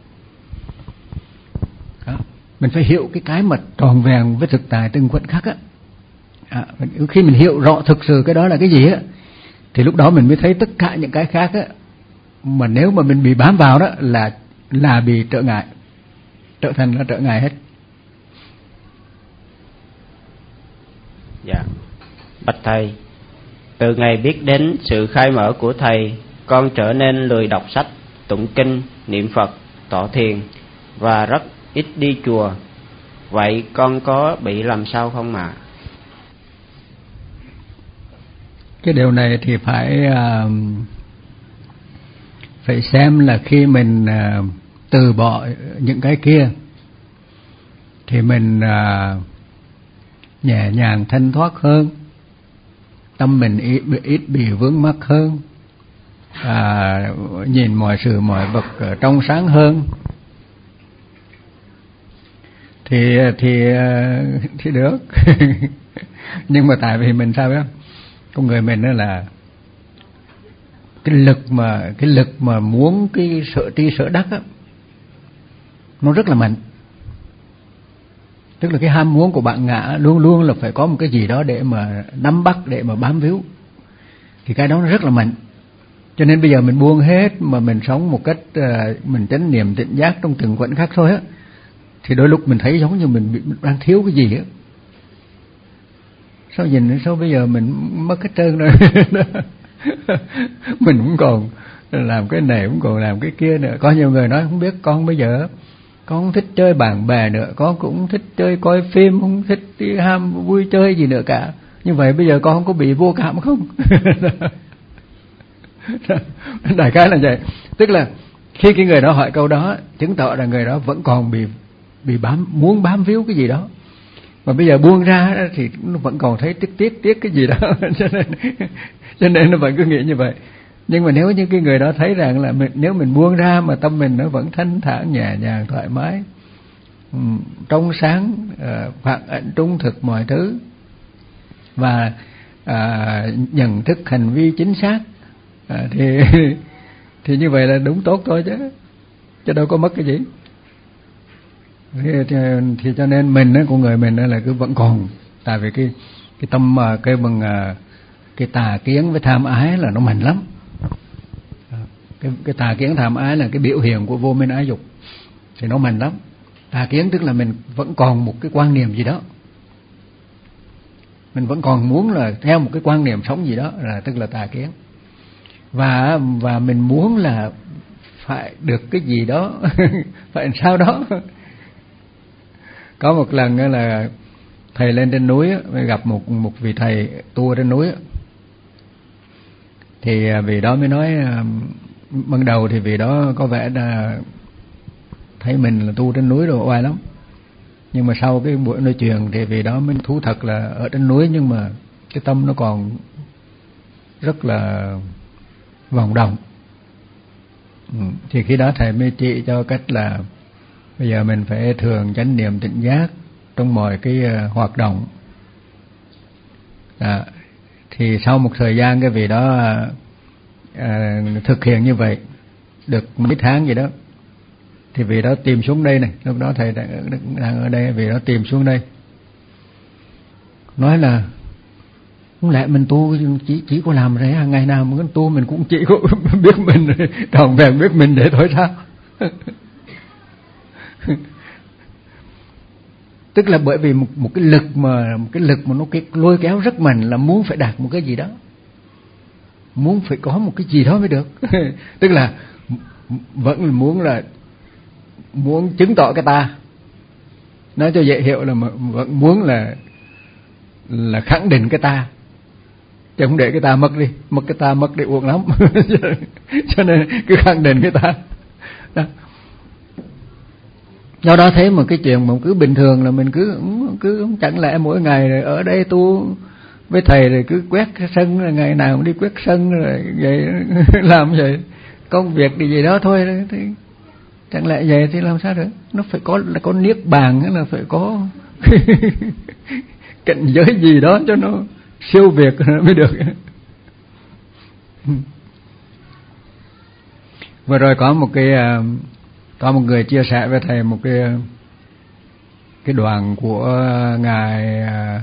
Đó. Mình phải hiểu cái cái mà tròn vẹn với thực tại từng khoảnh khắc á. À, khi mình hiểu rõ thực sự cái đó là cái gì á, thì lúc đó mình mới thấy tất cả những cái khác á, mà nếu mà mình bị bám vào đó là là bị trở ngại, trở thành là trở ngại hết.
Dạ, bạch thầy, từ ngày biết đến sự khai mở của thầy, con trở nên lười đọc sách, tụng kinh, niệm Phật, tọa thiền và rất ít đi chùa. Vậy con có bị làm sao không ạ? À?
Cái điều này thì phải uh, phải xem là khi mình uh, từ bỏ những cái kia thì mình uh, nhẹ nhàng thanh thoát hơn, tâm mình ít, ít bị vướng mắc hơn, à, nhìn mọi sự mọi vật trong sáng hơn, thì thì thì được. Nhưng mà tại vì mình sao biết, con người mình đó là cái lực mà cái lực mà muốn cái sở tri sở đắc á, nó rất là mạnh. Tức là cái ham muốn của bạn ngã luôn luôn là phải có một cái gì đó để mà nắm bắt, để mà bám víu. Thì cái đó nó rất là mạnh. Cho nên bây giờ mình buông hết mà mình sống một cách uh, mình chánh niệm tỉnh giác trong từng khoảnh khắc thôi á, thì đôi lúc mình thấy giống như mình, bị, mình đang thiếu cái gì á. Sao nhìn sao bây giờ mình mất hết trơn rồi. Mình cũng còn làm cái này, cũng còn làm cái kia nữa. Có nhiều người nói không biết con bây giờ con không thích chơi bạn bè nữa, con cũng thích chơi coi phim, không thích đi ham vui chơi gì nữa cả. Như vậy bây giờ con không có bị vô cảm không? Đại khái là vậy. Tức là khi cái người đó hỏi câu đó, chứng tỏ là người đó vẫn còn bị bị bám, muốn bám víu cái gì đó. Mà bây giờ buông ra thì nó vẫn còn thấy tiếc tiếc tiếc cái gì đó. Cho nên cho nên nó vẫn cứ nghĩ như vậy. Nhưng mà nếu như cái người đó thấy rằng là mình, nếu mình buông ra mà tâm mình nó vẫn thanh thản, nhẹ nhàng, thoải mái, trong sáng, uh, phản ảnh trung thực mọi thứ, và uh, nhận thức hành vi chính xác, uh, thì thì như vậy là đúng tốt thôi chứ chứ đâu có mất cái gì. Thì, thì, thì cho nên mình á, con người mình á, là cứ vẫn còn, tại vì cái cái tâm cái bằng cái tà kiến với tham ái là nó mạnh lắm. Cái, cái tà kiến tham ái là cái biểu hiện của vô minh ái dục, thì nó mạnh lắm. Tà kiến tức là mình vẫn còn một cái quan niệm gì đó, mình vẫn còn muốn là theo một cái quan niệm sống gì đó, là tức là tà kiến. Và và mình muốn là phải được cái gì đó, phải làm sao đó. Có một lần là thầy lên trên núi gặp một một vị thầy tu trên núi, thì vị đó mới nói, ban đầu thì vị đó có vẻ là thấy mình là tu trên núi rồi oai lắm, nhưng mà sau cái buổi nói chuyện thì vị đó mới thú thật là ở trên núi nhưng mà cái tâm nó còn rất là vòng động. Ừ. Thì khi đó thầy mới chỉ cho cách là bây giờ mình phải thường chánh niệm tỉnh giác trong mọi cái uh, hoạt động. À, thì sau một thời gian cái vị đó uh, thực hiện như vậy được mấy tháng gì đó, thì vị đó tìm xuống đây này, lúc đó thầy đang ở đây, vị đó tìm xuống đây nói là không lẽ mình tu chỉ chỉ có làm rồi ngày nào mà tu mình cũng chỉ có biết mình tròn vẹn biết mình để thôi sao? Tức là bởi vì một, một cái lực mà một cái lực mà nó cái lôi kéo rất mạnh là muốn phải đạt một cái gì đó, muốn phải có một cái gì đó mới được. Tức là vẫn muốn là muốn chứng tỏ cái ta, nói cho dễ hiểu là vẫn muốn là là khẳng định cái ta, chứ không để cái ta mất đi, mất cái ta mất đi uổng lắm. Cho nên cứ khẳng định cái ta đó. Do đó thấy một cái chuyện mà cứ bình thường là mình cứ cứ chẳng lẽ mỗi ngày rồi ở đây tu với thầy rồi cứ quét cái sân, rồi ngày nào cũng đi quét sân rồi vậy làm vậy công việc đi gì đó thôi, thì chẳng lẽ vậy thì làm sao được? Nó phải có là có niết bàn, là phải có cảnh giới gì đó cho nó siêu việt mới được. Vừa rồi có một cái có một người chia sẻ với thầy một cái cái đoạn của ngài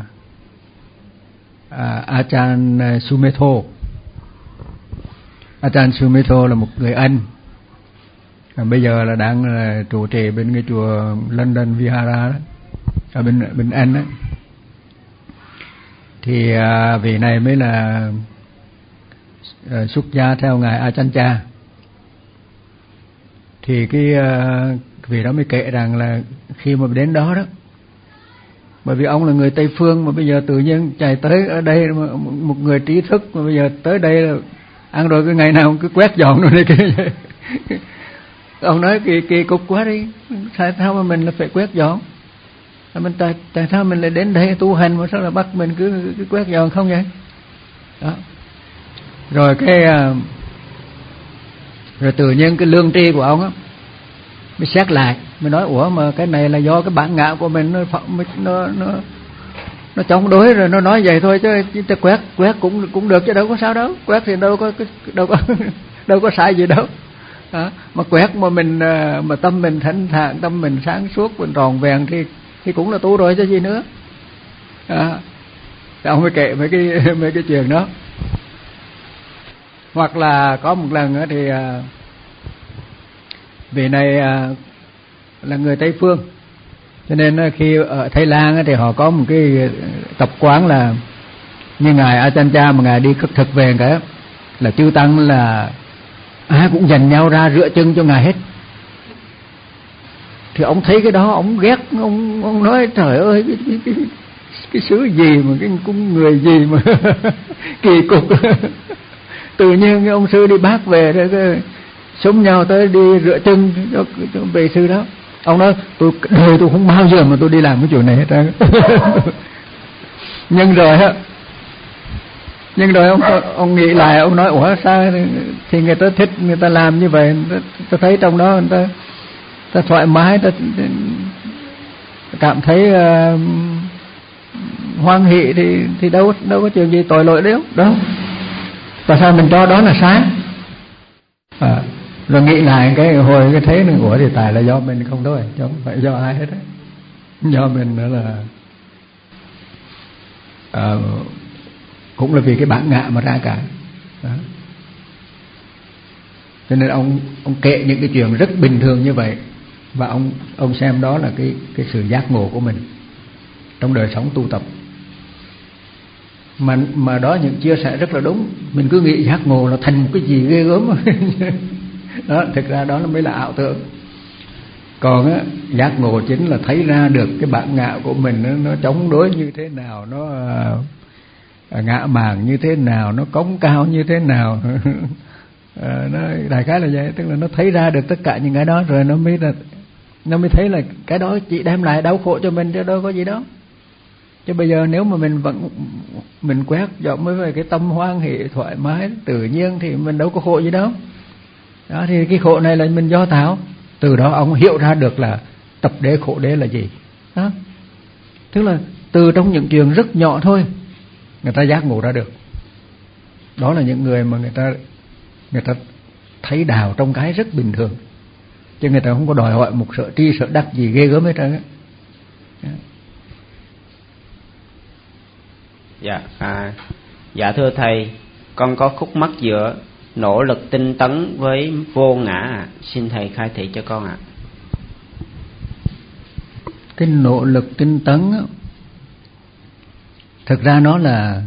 Ajahn Sumedho. Ajahn Sumedho là một người Anh, bây giờ là đang là trụ trì bên cái chùa London Vihara đó, ở bên bên Anh đó. Thì à, vị này mới là à, xuất gia theo ngài Ajahn Chah. Thì cái à, vị đó mới kể rằng là khi mà đến đó đó, bởi vì ông là người Tây phương mà bây giờ tự nhiên chạy tới ở đây, một người trí thức mà bây giờ tới đây là ăn rồi cái ngày nào ông cứ quét dọn rồi này kia. Ông nói kỳ kỳ cục quá đi, tại sao mà mình là phải quét dọn? Mình tại tại sao mình lại đến đây tu hành mà sao là bắt mình cứ, cứ quét dọn không vậy? Đó. Rồi cái rồi tự nhiên cái lương tri của ông á mới xét lại, mới nói ủa mà cái này là do cái bản ngã của mình nó nó nó nó chống đối rồi nó nói vậy thôi, chứ ta quét quét cũng cũng được chứ đâu có sao đâu, quét thì đâu có đâu có đâu có sai gì đâu. Đó. Mà quét mà mình mà tâm mình thanh thản, tâm mình sáng suốt, mình tròn vẹn thì thì cũng là tu rồi chứ gì nữa. Đó. Ông mới kể mấy cái mấy cái chuyện đó. Hoặc là có một lần nữa thì vị này là người Tây phương, cho nên khi ở Thái Lan thì họ có một cái tập quán là như ngài Ajahn Chah mà ngài đi khất thực về cả là chư tăng là ai cũng dành nhau ra rửa chân cho ngài hết. Thì ông thấy cái đó ông ghét, ông ông nói trời ơi cái cái cái, cái xứ gì mà cái cũng người gì mà kỳ cục. Tự nhiên cái ông sư đi bác về rồi cái xúm nhau tới đi rửa chân cho, cho vị sư đó. Ông nói tôi đời tôi không bao giờ mà tôi đi làm cái chuyện này hết trơn. Nhưng rồi á, nhưng rồi ông ông nghĩ lại, ông nói ủa sao thì người ta thích, người ta làm như vậy, tôi thấy trong đó người ta, ta thoải mái, ta cảm thấy uh, hoan hỷ thì thì đâu đâu có chuyện gì tội lỗi đâu đâu. Và sao mình cho đó là sai? À, rồi nghĩ lại cái hồi cái thấy nữa, ủa thì tại là do mình không thôi, chứ không phải do ai hết đấy. Do mình nữa là à, cũng là vì cái bản ngã mà ra cả. Đó. Cho nên ông ông kể những cái chuyện rất bình thường như vậy, và ông ông xem đó là cái cái sự giác ngộ của mình trong đời sống tu tập. Mà mà đó những chia sẻ rất là đúng. Mình cứ nghĩ giác ngộ là thành một cái gì ghê gớm. Đó, thực ra đó là mới là ảo tưởng. Còn á, giác ngộ chính là thấy ra được cái bản ngã của mình nó, nó chống đối như thế nào, nó à, ngã màng như thế nào, nó cống cao như thế nào. À, nó đại khái là vậy, tức là nó thấy ra được tất cả những cái đó rồi nó mới là nó mới thấy là cái đó chỉ đem lại đau khổ cho mình chứ đâu có gì đó. Chứ bây giờ nếu mà mình vẫn mình quét dọn mới về cái tâm hoan hỷ thoải mái tự nhiên thì mình đâu có khổ gì đâu. Đó, thì cái khổ này là mình do tạo. Từ đó ông hiểu ra được là tập đế khổ đế là gì. Đó. Tức là từ trong những chuyện rất nhỏ thôi người ta giác ngộ ra được. Đó là những người mà người ta người ta thấy đạo trong cái rất bình thường, chứ người ta không có đòi hỏi một sợ tri sợ đắc gì ghê gớm hết trơn á.
Dạ, à, dạ thưa thầy, con có khúc mắc giữa nỗ lực tinh tấn với vô ngã à. Xin thầy khai thị cho con ạ. À.
Cái nỗ lực tinh tấn á, thực ra nó là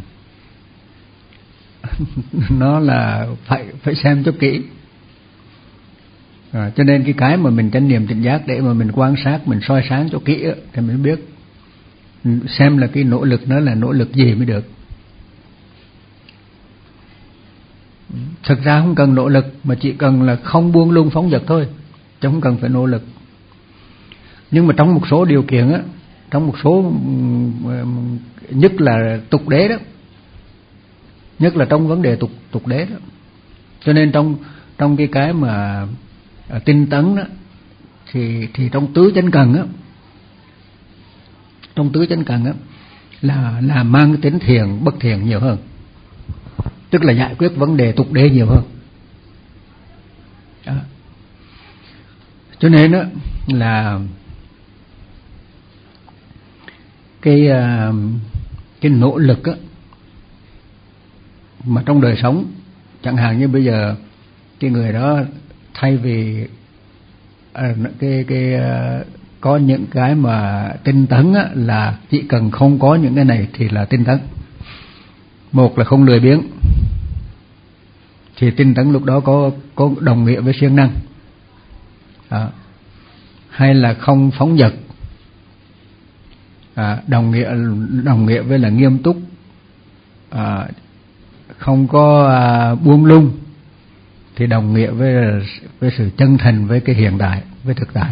nó là phải phải xem cho kỹ. À, cho nên cái cái mà mình chánh niệm tỉnh giác để mà mình quan sát, mình soi sáng cho kỹ á, thì mình biết xem là cái nỗ lực nó là nỗ lực gì mới được. Thực ra không cần nỗ lực, mà chỉ cần là không buông lung phóng dật thôi, chứ không cần phải nỗ lực. Nhưng mà trong một số điều kiện á, trong một số nhất là tục đế đó, nhất là trong vấn đề tục tục đế đó, cho nên trong trong cái cái mà à, tinh tấn đó, thì thì trong tứ chánh cần á, trong tứ chánh cần á là là mang cái tính thiền bất thiền nhiều hơn, tức là giải quyết vấn đề tục đế nhiều hơn. Đó. Cho nên đó là cái cái nỗ lực á, mà trong đời sống, chẳng hạn như bây giờ cái người đó thay vì à, cái cái à, có những cái mà tinh tấn á, là chỉ cần không có những cái này thì là tinh tấn. Một là không lười biếng, thì tinh tấn lúc đó có có đồng nghĩa với siêng năng. À, hay là không phóng dật, à, đồng nghĩa đồng nghĩa với là nghiêm túc, à, không có à, buông lung, thì đồng nghĩa với với sự chân thành với cái hiện tại, với thực tại.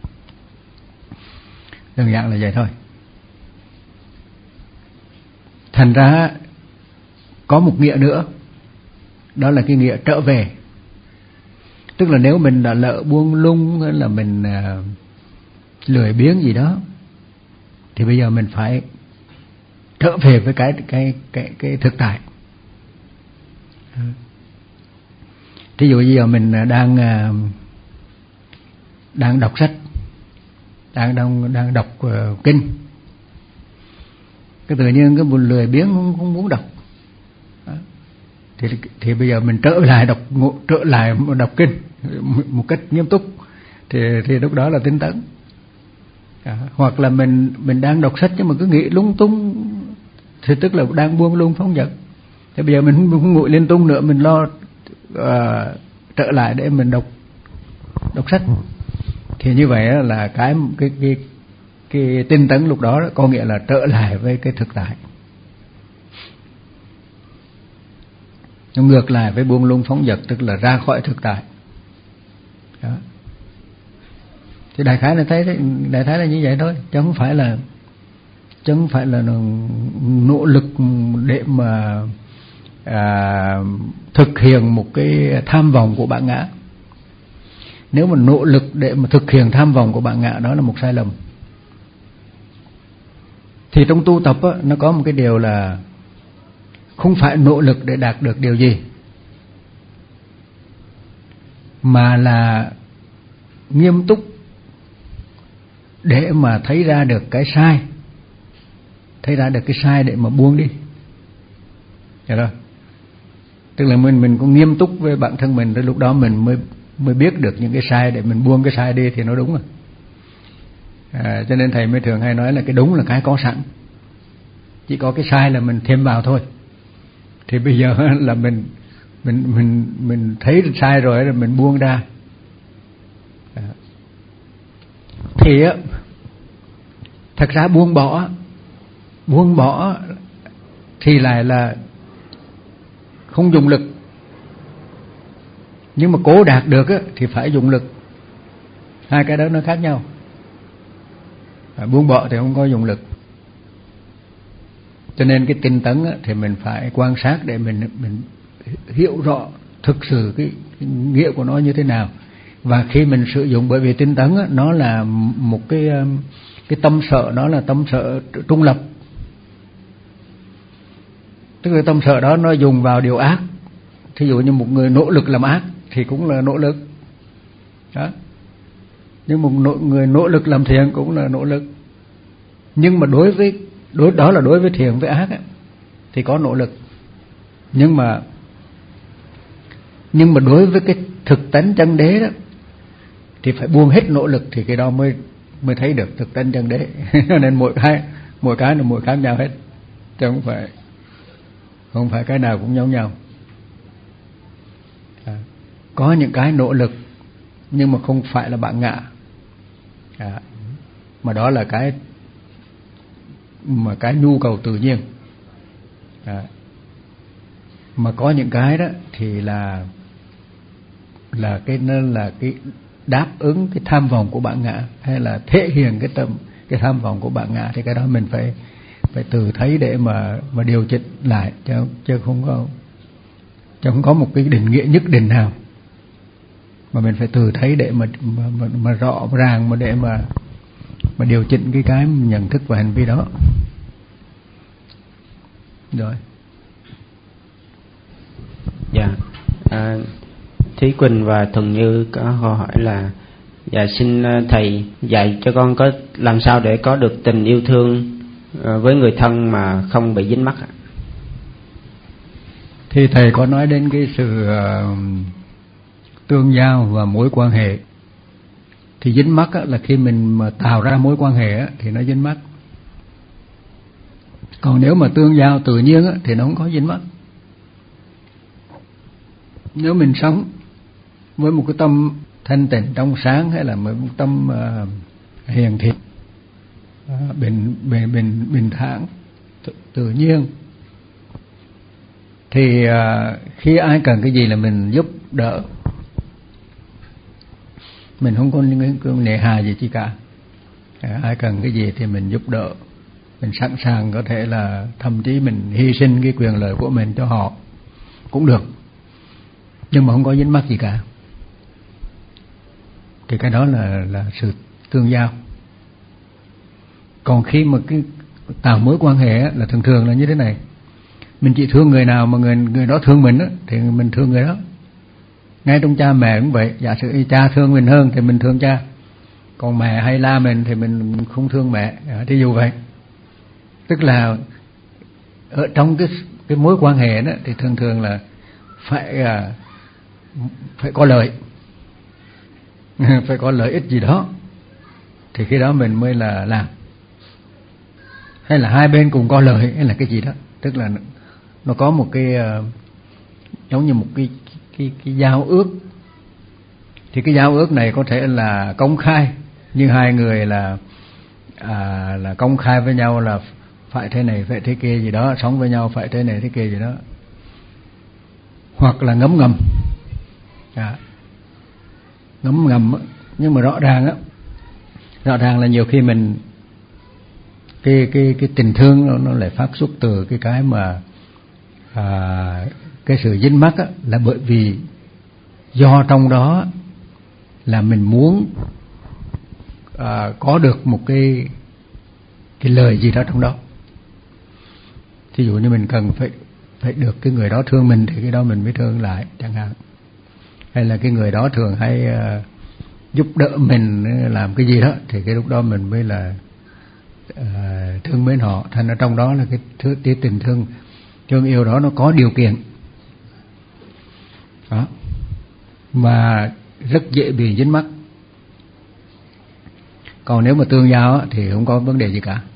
Đơn giản là vậy thôi. Thành ra có một nghĩa nữa, đó là cái nghĩa trở về. Tức là nếu mình đã lỡ buông lung hay là mình uh, lười biếng gì đó, thì bây giờ mình phải trở về với cái cái cái cái thực tại. Thí dụ bây giờ mình đang uh, đang đọc sách, đang đang đang đọc uh, kinh, cái tự nhiên cái buồn lười biếng không, không muốn đọc. Đó. thì thì bây giờ mình trở lại đọc trở lại đọc kinh một cách nghiêm túc, thì thì lúc đó là tinh tấn. À, hoặc là mình mình đang đọc sách nhưng mà cứ nghĩ lung tung, thì tức là đang buông lung phóng dật. Thì bây giờ mình không, không ngồi liên tung nữa, mình lo uh, trở lại để mình đọc đọc sách. Thì như vậy là cái cái cái cái tinh tấn lúc đó có nghĩa là trở lại với cái thực tại. Ngược lại với buông lung phóng dật tức là ra khỏi thực tại. Đó. Thì đại khái là thấy đại khái là như vậy thôi, chứ không phải là chứ không phải là nỗ lực để mà à, thực hiện một cái tham vọng của bản ngã. Nếu mà nỗ lực để mà thực hiện tham vọng của bản ngã, đó là một sai lầm. Thì trong tu tập á, nó có một cái điều là không phải nỗ lực để đạt được điều gì, mà là nghiêm túc để mà thấy ra được cái sai, thấy ra được cái sai để mà buông đi. Hiểu không? Tức là mình mình cũng nghiêm túc với bản thân mình, tới lúc đó mình mới mới biết được những cái sai để mình buông cái sai đi thì nó đúng rồi. À, cho nên thầy mới thường hay nói là cái đúng là cái có sẵn, chỉ có cái sai là mình thêm vào thôi. Thì bây giờ là mình mình mình mình thấy sai rồi là mình buông ra. À. Thì á, thật ra buông bỏ buông bỏ thì lại là không dùng lực, nhưng mà cố đạt được á, thì phải dùng lực. Hai cái đó nó khác nhau. À, buông bỏ thì không có dùng lực. Cho nên cái tinh tấn á, thì mình phải quan sát để mình mình hiểu rõ thực sự cái, cái nghĩa của nó như thế nào. Và khi mình sử dụng, bởi vì tinh tấn á, nó là một cái cái tâm sợ, nó là tâm sợ trung lập. Tức là tâm sợ đó nó dùng vào điều ác. Thí dụ như một người nỗ lực làm ác thì cũng là nỗ lực. Đó. Nhưng một nỗ, người nỗ lực làm thiện cũng là nỗ lực. Nhưng mà đối với đối đó là đối với thiện với ác ấy, thì có nỗ lực. Nhưng mà nhưng mà đối với cái thực tánh chân đế đó thì phải buông hết nỗ lực, thì cái đó mới mới thấy được thực tánh chân đế. Nên mỗi cái mỗi cái là mỗi khác nhau hết, chứ không phải không phải cái nào cũng giống nhau. À, có những cái nỗ lực nhưng mà không phải là bản ngã. À, mà đó là cái mà cái nhu cầu tự nhiên. À, mà có những cái đó thì là là cái nên là cái đáp ứng cái tham vọng của bản ngã, hay là thể hiện cái tâm cái tham vọng của bản ngã, thì cái đó mình phải phải tự thấy để mà mà điều chỉnh lại, chứ chứ không có chứ không có một cái định nghĩa nhất định nào, mà mình phải tự thấy để mà mà, mà, mà rõ ràng, mà để mà mà điều chỉnh cái cái nhận thức và hành vi đó. Rồi.
Dạ. À, thí Thúy Quỳnh và Thuần Như có câu hỏi là: dạ xin thầy dạy cho con có làm sao để có được tình yêu thương với người thân mà không bị dính mắc ạ?
Thì thầy có nói đến cái sự uh, tương giao và mối quan hệ. Thì dính mắc á, là khi mình mà tạo ra mối quan hệ á, thì nó dính mắc. Còn nếu mà tương giao tự nhiên á, thì nó không có dính mắc. Nếu mình sống với một cái tâm thanh tịnh trong sáng, hay là với một tâm uh, hiền thiện, uh, bình bình bình bình thản tự, tự nhiên, thì uh, khi ai cần cái gì là mình giúp đỡ, mình không có những nề hà gì chi cả. Ai cần cái gì thì mình giúp đỡ, mình sẵn sàng có thể là thậm chí mình hy sinh cái quyền lợi của mình cho họ cũng được, nhưng mà không có dính mắc gì cả. Thì cái đó là là sự tương giao. Còn khi mà cái tạo mối quan hệ á, là thường thường là như thế này: mình chỉ thương người nào mà người người đó thương mình á, thì mình thương người đó. Ngay trong cha mẹ cũng vậy, giả sử cha thương mình hơn thì mình thương cha, còn mẹ hay la mình thì mình không thương mẹ, thí dụ vậy. Tức là ở trong cái cái mối quan hệ đó thì thường thường là phải phải có lợi, phải có lợi ích gì đó, thì khi đó mình mới là làm. Hay là hai bên cùng có lợi, hay là cái gì đó, tức là nó có một cái uh, giống như một cái cái cái giao ước. Thì cái giao ước này có thể là công khai, như hai người là à, là công khai với nhau là phải thế này phải thế kia gì đó, sống với nhau phải thế này thế kia gì đó, hoặc là ngấm ngầm, à, ngấm ngầm. Nhưng mà rõ ràng á, rõ ràng là nhiều khi mình cái cái cái tình thương nó, nó lại phát xuất từ cái cái mà à, cái sự dính mắc á, là bởi vì do trong đó là mình muốn à, có được một cái cái lời gì đó trong đó. Thí dụ như mình cần phải phải được cái người đó thương mình thì cái đó mình mới thương lại chẳng hạn. Hay là cái người đó thường hay uh, giúp đỡ mình làm cái gì đó, thì cái lúc đó mình mới là uh, thương mến họ. Thành ra trong đó là cái thứ cái tình thương thương yêu đó nó có điều kiện đó, mà rất dễ bị dính mắc. Còn nếu mà tương giao thì không có vấn đề gì cả.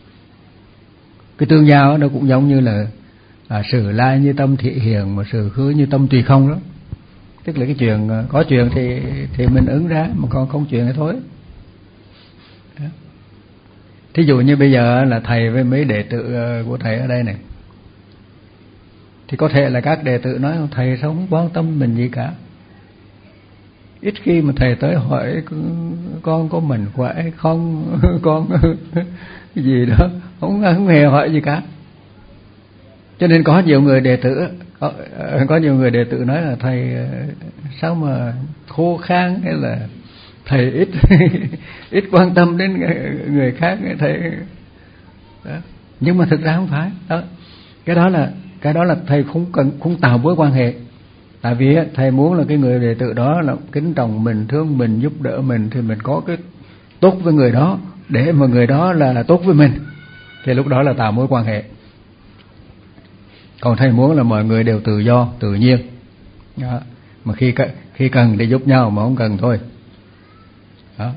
Cái tương giao nó cũng giống như là à, sự lai như tâm thị hiền, mà sự khứ như tâm tùy không đó. Tức là cái chuyện có chuyện thì thì mình ứng ra, mà còn không chuyện thì thôi. Đó. Thí dụ như bây giờ là thầy với mấy đệ tử của thầy ở đây này, thì có thể là các đệ tử nói thầy sao không quan tâm mình gì cả. Ít khi mà thầy tới hỏi con có mình khỏe không, con cái gì đó, không, không hề hỏi gì cả. Cho nên có nhiều người đệ tử có, có nhiều người đệ tử nói là thầy sao mà khô khan, hay là thầy ít ít quan tâm đến người khác, thầy đó. Nhưng mà thực ra không phải đó. Cái đó là cái đó là thầy không cần không tạo mối quan hệ. Tại vì thầy muốn là cái người đệ tử đó là kính trọng mình, thương mình, giúp đỡ mình, thì mình có cái tốt với người đó để mà người đó là tốt với mình, thì lúc đó là tạo mối quan hệ. Còn thầy muốn là mọi người đều tự do, tự nhiên đó. Mà khi khi cần thì giúp nhau, mà không cần thôi đó.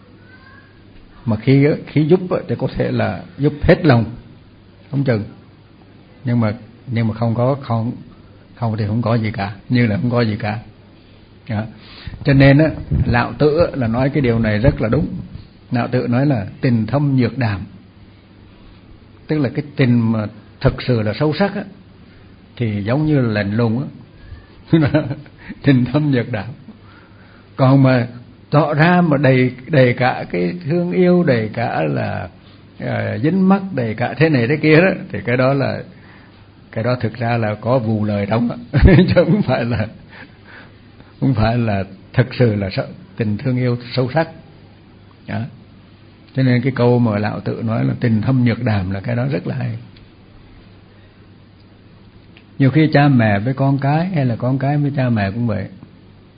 Mà khi khi giúp thì có thể là giúp hết lòng không chừng, nhưng mà nhưng mà không có không không thì không có gì cả, như là không có gì cả đó. Cho nên á, Lão Tử là nói cái điều này rất là đúng. Lão Tử nói là tình thâm nhược đàm, tức là cái tình mà thực sự là sâu sắc á, thì giống như là lạnh lùng á, tình thâm nhược đàm. Còn mà tỏ ra mà đầy đầy cả cái thương yêu, đầy cả là uh, dính mắc, đầy cả thế này thế kia đó, thì cái đó là cái đó thực ra là có vù lời đóng chứ không phải là không phải là thực sự là tình thương yêu sâu sắc đó. Cho nên cái câu mà Lão Tử nói là tình thâm nhược đàm là cái đó rất là hay. Nhiều khi cha mẹ với con cái, hay là con cái với cha mẹ cũng vậy.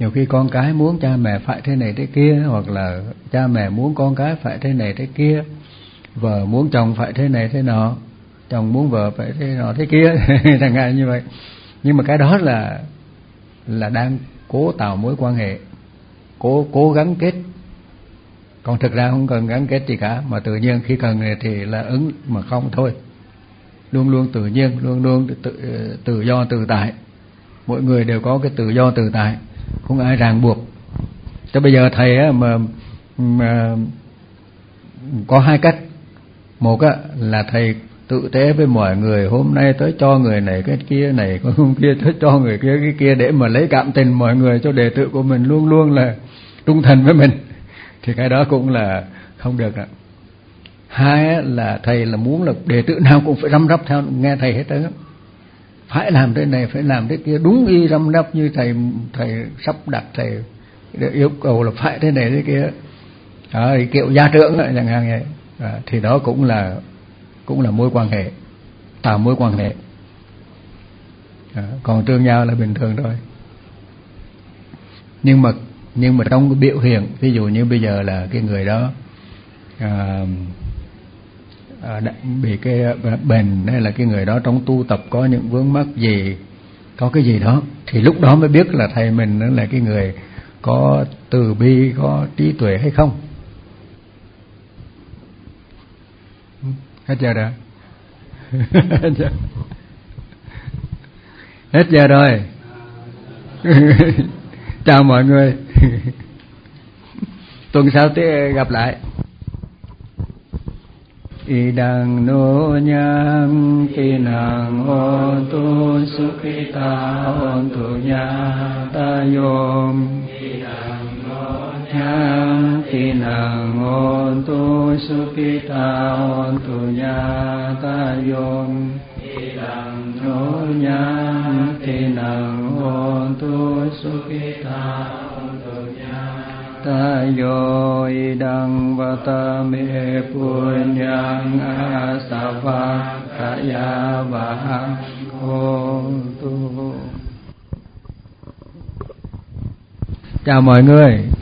Nhiều khi con cái muốn cha mẹ phải thế này thế kia, hoặc là cha mẹ muốn con cái phải thế này thế kia, vợ muốn chồng phải thế này thế nọ, chồng muốn vợ phải thế nọ thế kia, chẳng hạn như vậy. Nhưng mà cái đó là là đang cố tạo mối quan hệ, cố cố gắng kết. Còn thực ra không cần gắn kết gì cả, mà tự nhiên khi cần thì là ứng, mà không thôi. Luôn luôn tự nhiên, luôn luôn tự, tự do tự tại. Mỗi người đều có cái tự do tự tại, không ai ràng buộc. Cho bây giờ thầy á, mà, mà có hai cách. Một á, là thầy tự tế với mọi người, hôm nay tới cho người này cái kia này, hôm kia tới cho người kia cái kia, để mà lấy cảm tình mọi người, cho đệ tử của mình luôn luôn là trung thành với mình, thì cái đó cũng là không được ạ. Hai là thầy là muốn là đệ tử nào cũng phải răm rắp theo nghe thầy hết trơn, phải làm thế này, phải làm thế kia, đúng y răm rắp như thầy thầy sắp đặt, thầy yêu cầu là phải thế này thế kia, đó, kiểu gia trưởng chẳng hạn vậy. À, thì đó cũng là cũng là mối quan hệ, tạo mối quan hệ. À, còn tương nhau là bình thường thôi. Nhưng mà nhưng mà trong cái biểu hiện, ví dụ như bây giờ là cái người đó à, à, bị cái bệnh, hay là cái người đó trong tu tập có những vướng mắc gì, có cái gì đó, thì lúc đó mới biết là thầy mình là cái người có từ bi, có trí tuệ hay không. Hết giờ rồi. Hết giờ rồi. Chào mọi người. Tuần sau tiếp gặp lại. Idang no nyang tinang ontu sukhita ontu nyata yom. Idang no nyang tinang ontu sukhita ontu nyata yom. Idang no nyang tinang ontu sukhita ontu nyata yo. Idang vatame punyang asava kaya vaham hontu. Chào mọi người.